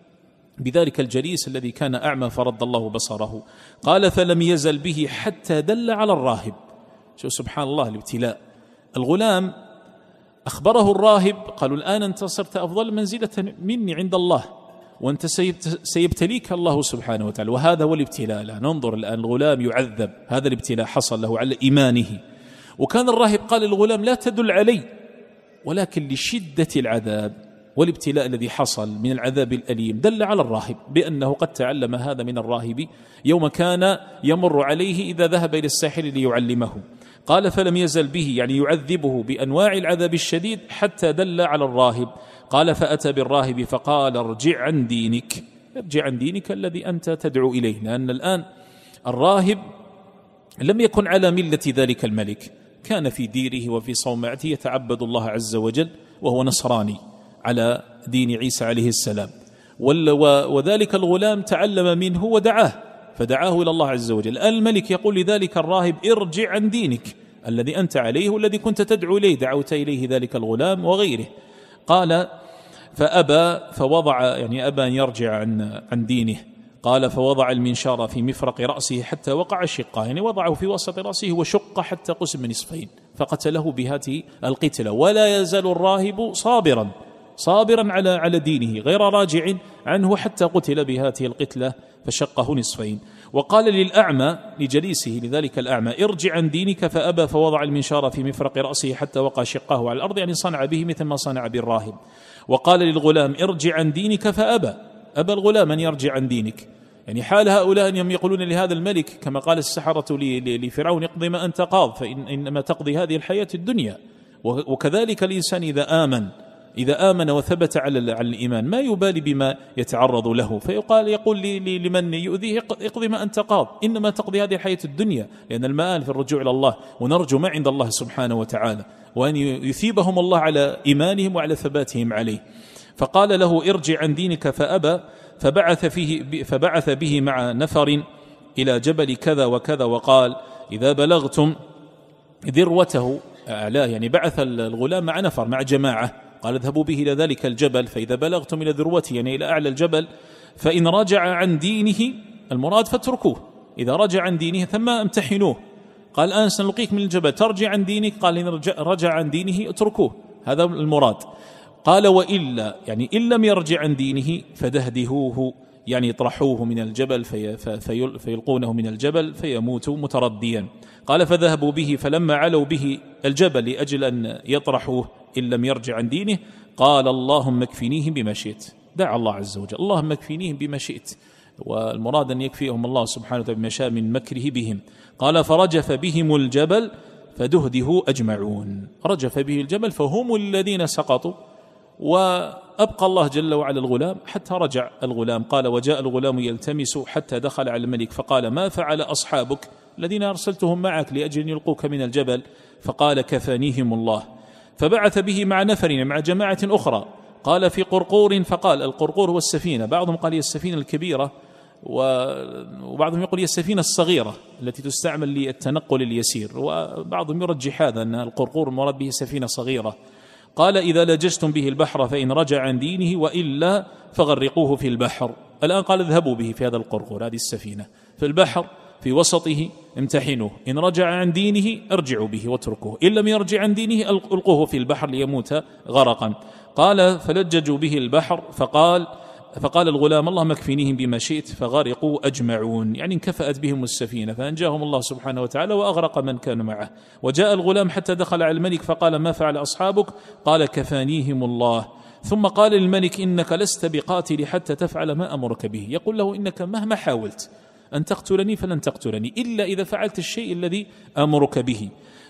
بذلك الجليس الذي كان أعمى فرد الله بصره. قال فلم يزل به حتى دل على الراهب. شو سبحان الله الابتلاء. الغلام أخبره الراهب، قالوا الآن أنت صرت أفضل منزلة مني عند الله، وأنت سيبتليك الله سبحانه وتعالى، وهذا هو الابتلاء. لا ننظر الآن الغلام يعذب، هذا الابتلاء حصل له على إيمانه. وكان الراهب قال للغلام لا تدل علي، ولكن لشدة العذاب والابتلاء الذي حصل من العذاب الأليم دل على الراهب بأنه قد تعلم هذا من الراهب يوم كان يمر عليه إذا ذهب إلى الساحر ليعلمه. قال فلم يزل به يعني يعذبه بأنواع العذاب الشديد حتى دل على الراهب. قال فأتى بالراهب فقال ارجع عن دينك، ارجع عن دينك الذي أنت تدعو إليه، لأن الآن الراهب لم يكن على ملة ذلك الملك، كان في ديره وفي صومعته يتعبد الله عز وجل، وهو نصراني على دين عيسى عليه السلام. وذلك الغلام تعلم منه ودعاه، فدعاه إلى الله عز وجل. الملك يقول لذلك الراهب ارجع عن دينك الذي أنت عليه والذي كنت تدعو إليه، دعوت إليه ذلك الغلام وغيره. قال فأبى، فوضع يعني أبى أن يرجع عن دينه. قال فوضع المنشار في مفرق رأسه حتى وقع شقه، يعني وضعه في وسط رأسه وشق حتى قسم نصفين، فقتله بهذه القتلة. ولا يزال الراهب صابرا على دينه غير راجع عنه حتى قتل بهذه القتلة فشقه نصفين. وقال للأعمى لجليسه لذلك الأعمى ارجع عن دينك، فأبى فوضع المنشار في مفرق رأسه حتى وقع شقه على الأرض، يعني صنع به مثل ما صنع بالراهب. وقال للغلام ارجع عن دينك، فأبى الغلام أن يرجع عن دينك. يعني حال هؤلاء أنهم يقولون لهذا الملك كما قال السحرة لفرعون اقضي ما أنت قاض فإنما تقضي هذه الحياة الدنيا. وكذلك الإنسان إذا آمن وثبت على الإيمان ما يبالي بما يتعرض له، يقول لمن يؤذيه اقضي ما أنت قاض، إنما تقضي هذه الحياة الدنيا، لأن المآل في الرجوع إلى الله، ونرجو ما عند الله سبحانه وتعالى، وأن يثيبهم الله على إيمانهم وعلى ثباتهم عليه. فقال له ارجع عن دينك، فأبى. فبعث به مع نفر إلى جبل كذا وكذا، وقال إذا بلغتم ذروته أعلاه، يعني بعث الغلام مع نفر مع جماعة، قال اذهبوا به إلى ذلك الجبل، فإذا بلغتم إلى ذروته يعني إلى أعلى الجبل فإن رجع عن دينه، المراد فاتركوه، إذا رجع عن دينه ثم امتحنوه. قال الآن سنلقيك من الجبل ترجع عن دينك، قال إن رجع عن دينه اتركوه، هذا المراد. قال وإلا يعني إن لم يرجع عن دينه فدهدهوه، يعني يطرحوه من الجبل فيلقونه من الجبل فيموت مترديا. قال فذهبوا به، فلما علوا به الجبل لأجل أن يطرحوه إن لم يرجع عن دينه، قال اللهم اكفنيهم بما شئت، دعا الله عز وجل اللهم اكفنيهم بما شئت، والمراد أن يكفيهم الله سبحانه وتعالى بما شاء من مكره بهم. قال فرجف بهم الجبل فدهدهوا أجمعون، رجف به الجبل فهم الذين سقطوا، وأبقى الله جل وعلا الغلام حتى رجع الغلام. قال وجاء الغلام يلتمس حتى دخل على الملك، فقال ما فعل أصحابك الذين أرسلتهم معك لأجل أن يلقوك من الجبل؟ فقال كفانيهم الله. فبعث به مع نفر مع جماعة أخرى، قال في قرقور، فقال القرقور هو السفينة، بعضهم قال هي السفينة الكبيرة، وبعضهم يقول هي السفينة الصغيرة التي تستعمل للتنقل اليسير، وبعضهم يرجح هذا أن القرقور المراد به سفينة صغيرة. قال إذا لججتم به البحر فإن رجع عن دينه وإلا فغرقوه في البحر. الآن قال اذهبوا به في هذا القرقور، هذه السفينة في البحر في وسطه امتحنوه، إن رجع عن دينه ارجعوا به واتركوه، إن لم يرجع عن دينه ألقوه في البحر ليموت غرقا. قال فلججوا به البحر، فقال الغلام اللهم اكفنيهم بما شئت، فغرقوا أجمعون، يعني انكفأت بهم السفينة فأنجاهم الله سبحانه وتعالى وأغرق من كان معه. وجاء الغلام حتى دخل على الملك، فقال ما فعل أصحابك؟ قال كفانيهم الله. ثم قال للملك إنك لست بقاتل حتى تفعل ما أمرك به، يقول له إنك مهما حاولت أن تقتلني فلن تقتلني إلا إذا فعلت الشيء الذي أمرك به.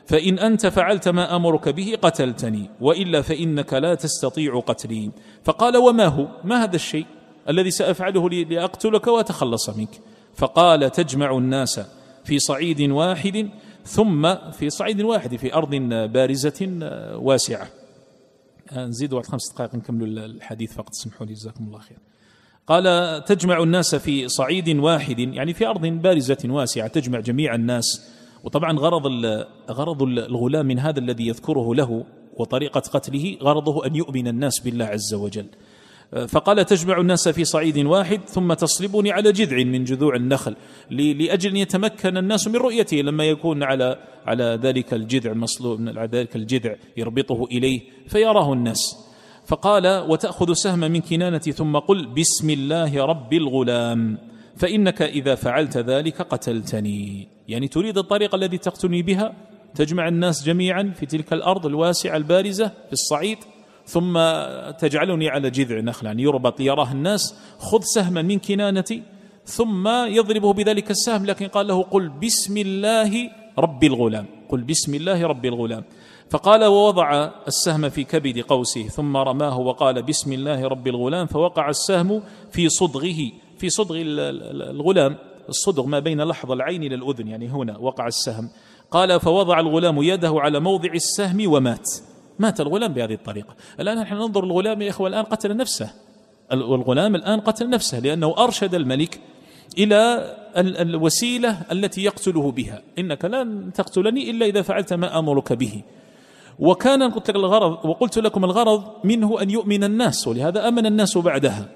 فإن أنت فعلت ما أمرك به قتلتني، وإلا فإنك لا تستطيع قتلي. فقال: وما هو؟ ما هذا الشيء الذي سأفعله لأقتلك وأتخلص منك؟ فقال: تجمع الناس في صعيد واحد، ثم في صعيد واحد في أرض بارزة واسعة. نزيد بعد 5 دقائق نكمل الحديث فقط، سمحوا لي جزاكم الله خير. قال: تجمع الناس في صعيد واحد، يعني في أرض بارزة واسعة، تجمع جميع الناس. وطبعا غرض الغلام من هذا الذي يذكره له وطريقة قتله، غرضه أن يؤمن الناس بالله عز وجل. فقال: تجمع الناس في صعيد واحد، ثم تصلبني على جذع من جذوع النخل، لأجل أن يتمكن الناس من رؤيته لما يكون على ذلك الجذع مصلوب، على ذلك الجذع يربطه إليه فيراه الناس. فقال: وتأخذ سهم من كنانتي، ثم قل: بسم الله رب الغلام، فإنك إذا فعلت ذلك قتلتني. يعني تريد الطريقة التي تقتلني بها، تجمع الناس جميعا في تلك الأرض الواسعة البارزة في الصعيد، ثم تجعلني على جذع نخل، يعني يربط يراه الناس. خذ سهما من كنانتي، ثم يضربه بذلك السهم، لكن قال له: قل بسم الله رب الغلام، قل بسم الله رب الغلام. فقال: ووضع السهم في كبد قوسه، ثم رماه وقال: بسم الله رب الغلام، فوقع السهم في صدغه، في صدغ الغلام، الصدغ ما بين لحظ العين إلى الأذن، يعني هنا وقع السهم. قال: فوضع الغلام يده على موضع السهم ومات. مات الغلام بهذه الطريقة. الآن نحن ننظر الغلام يا إخوة، الآن قتل نفسه، الغلام الآن قتل نفسه، لأنه أرشد الملك إلى الوسيلة التي يقتله بها. إنك لن تقتلني إلا إذا فعلت ما أمرك به. وكان قلت الغرض، وقلت لكم الغرض منه أن يؤمن الناس، ولهذا آمن الناس بعدها.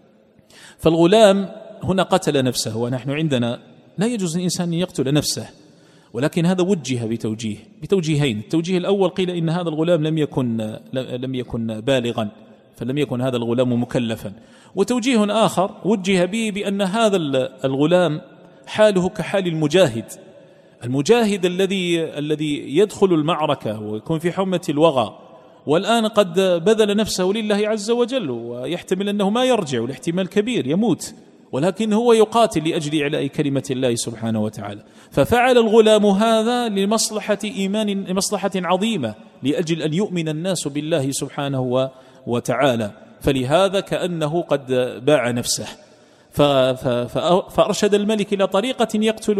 فالغلام هنا قتل نفسه، ونحن عندنا لا يجوز الإنسان أن يقتل نفسه، ولكن هذا وجه بتوجيهين. التوجيه الأول قيل إن هذا الغلام لم يكن بالغا، فلم يكن هذا الغلام مكلفا. وتوجيه آخر وجه به بأن هذا الغلام حاله كحال المجاهد الذي يدخل المعركة ويكون في حمة الوغى، والآن قد بذل نفسه لله عز وجل، ويحتمل أنه ما يرجع، والاحتمال كبير يموت، ولكن هو يقاتل لأجل إعلاء كلمة الله سبحانه وتعالى. ففعل الغلام هذا لمصلحة إيمان، مصلحة عظيمة، لأجل أن يؤمن الناس بالله سبحانه وتعالى. فلهذا كأنه قد باع نفسه. فأرشد الملك إلى طريقة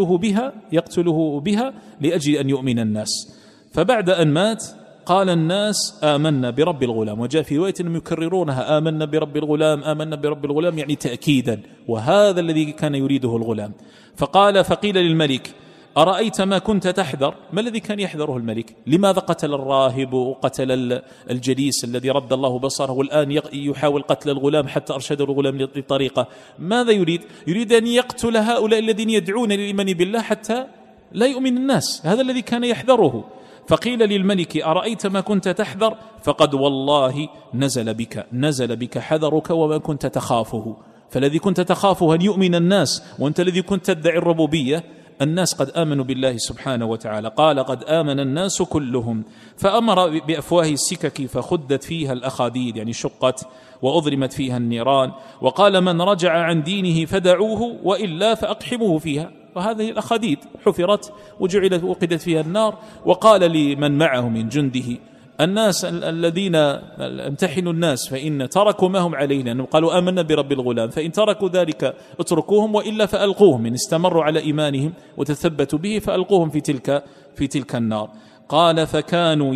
يقتله بها لأجل أن يؤمن الناس. فبعد أن مات قال الناس: آمنا برب الغلام. وجاء في رواية أنهم يكررونها: آمنا برب الغلام، آمنا برب الغلام، يعني تأكيدا، وهذا الذي كان يريده الغلام. فقيل للملك: أرأيت ما كنت تحذر؟ ما الذي كان يحذره الملك؟ لماذا قتل الراهب وقتل الجليس الذي رد الله بصره، والآن يحاول قتل الغلام حتى أرشد الغلام لطريقة؟ ماذا يريد؟ يريد أن يقتل هؤلاء الذين يدعون للإيمان بالله حتى لا يؤمن الناس. هذا الذي كان يحذره. فقيل للملك: أرأيت ما كنت تحذر؟ فقد والله نزل بك حذرك وما كنت تخافه. فالذي كنت تخافه أن يؤمن الناس، وأنت الذي كنت تدعي الربوبية، الناس قد آمنوا بالله سبحانه وتعالى. قال: قد آمن الناس كلهم. فأمر بأفواه السكك فخدت فيها الأخاديد، يعني شقت وأضرمت فيها النيران. وقال: من رجع عن دينه فدعوه، وإلا فأقحموه فيها. وهذه الأخاديد حفرت وقدت فيها النار. وقال لمن معه من جنده: الناس الذين امتحنوا الناس، فإن تركوا ما هم عليه، لأنهم قالوا آمنا برب الغلام، فإن تركوا ذلك اتركوهم، وإلا فألقوهم، إن استمروا على إيمانهم وتثبتوا به فألقوهم في تلك النار. قال: فكانوا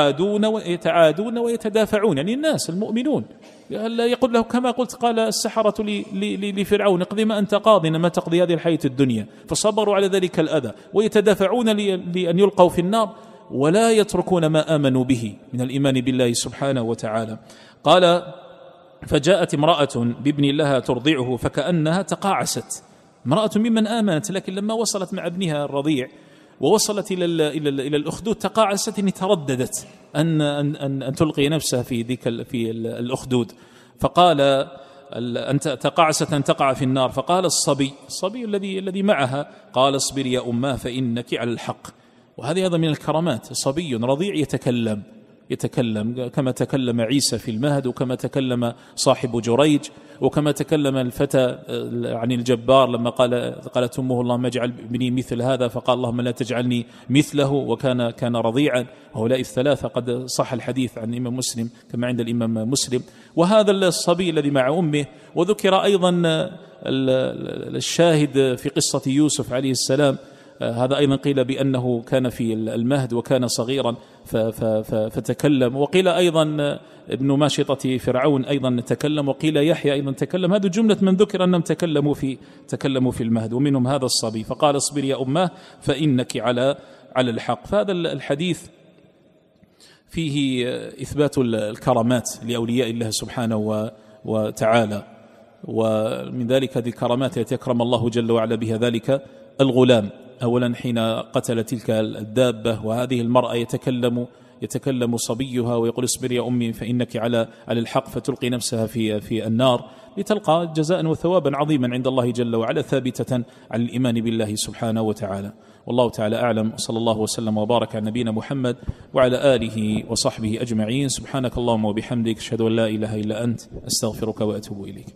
يتعادون ويتدافعون، يعني الناس المؤمنون. يقول له كما قلت، قال السحرة لفرعون: اقضي ما أنت قاض، ما تقضي هذه الحياة الدنيا. فصبروا على ذلك الأذى ويتدافعون لأن يلقوا في النار، ولا يتركون ما آمنوا به من الإيمان بالله سبحانه وتعالى. قال: فجاءت امرأة بابن لها ترضعه فكأنها تقاعست، امرأة ممن آمنت، لكن لما وصلت مع ابنها الرضيع ووصلت إلى الأخدود تقاعست، إن ترددت أن تلقي نفسها في الأخدود. فقال: أنت تقاعست أن تقع في النار. فقال الصبي الذي معها: قال: اصبر يا أماه فإنك على الحق. وهذه أيضا من الكرامات، صبي رضيع يتكلم كما تكلم عيسى في المهد، وكما تكلم صاحب جريج. وكما تكلم الفتى عن الجبار لما قالت أمه اللهم اجعل ابني مثل هذا، فقال اللهم لا تجعلني مثله، وكان رضيعا. هؤلاء الثلاثة قد صح الحديث عن الإمام مسلم كما عند الإمام مسلم. وهذا الصبي الذي مع أمه، وذكر أيضا الشاهد في قصة يوسف عليه السلام، هذا أيضا قيل بأنه كان في المهد وكان صغيرا فتكلم، وقيل أيضا ابن ماشطة فرعون أيضا تكلم، وقيل يحيى أيضا تكلم. هذه جملة من ذكر أنهم تكلموا في المهد، ومنهم هذا الصبي. فقال اصبر يا أمه فإنك على الحق. فهذا الحديث فيه إثبات الكرامات لأولياء الله سبحانه وتعالى، ومن ذلك هذه الكرامات التي أكرم الله جل وعلا بها ذلك الغلام أولا حين قتل تلك الدابة، وهذه المرأة يتكلم صبيها ويقول اصبر يا أمي فإنك على الحق، فتلقي نفسها في النار لتلقى جزاء وثوابا عظيما عند الله جل وعلا، ثابتة على الإيمان بالله سبحانه وتعالى. والله تعالى أعلم، وصلى الله وسلم وبارك على نبينا محمد وعلى آله وصحبه أجمعين. سبحانك اللهم وبحمدك، أشهد أن لا إله إلا أنت، أستغفرك وأتوب إليك.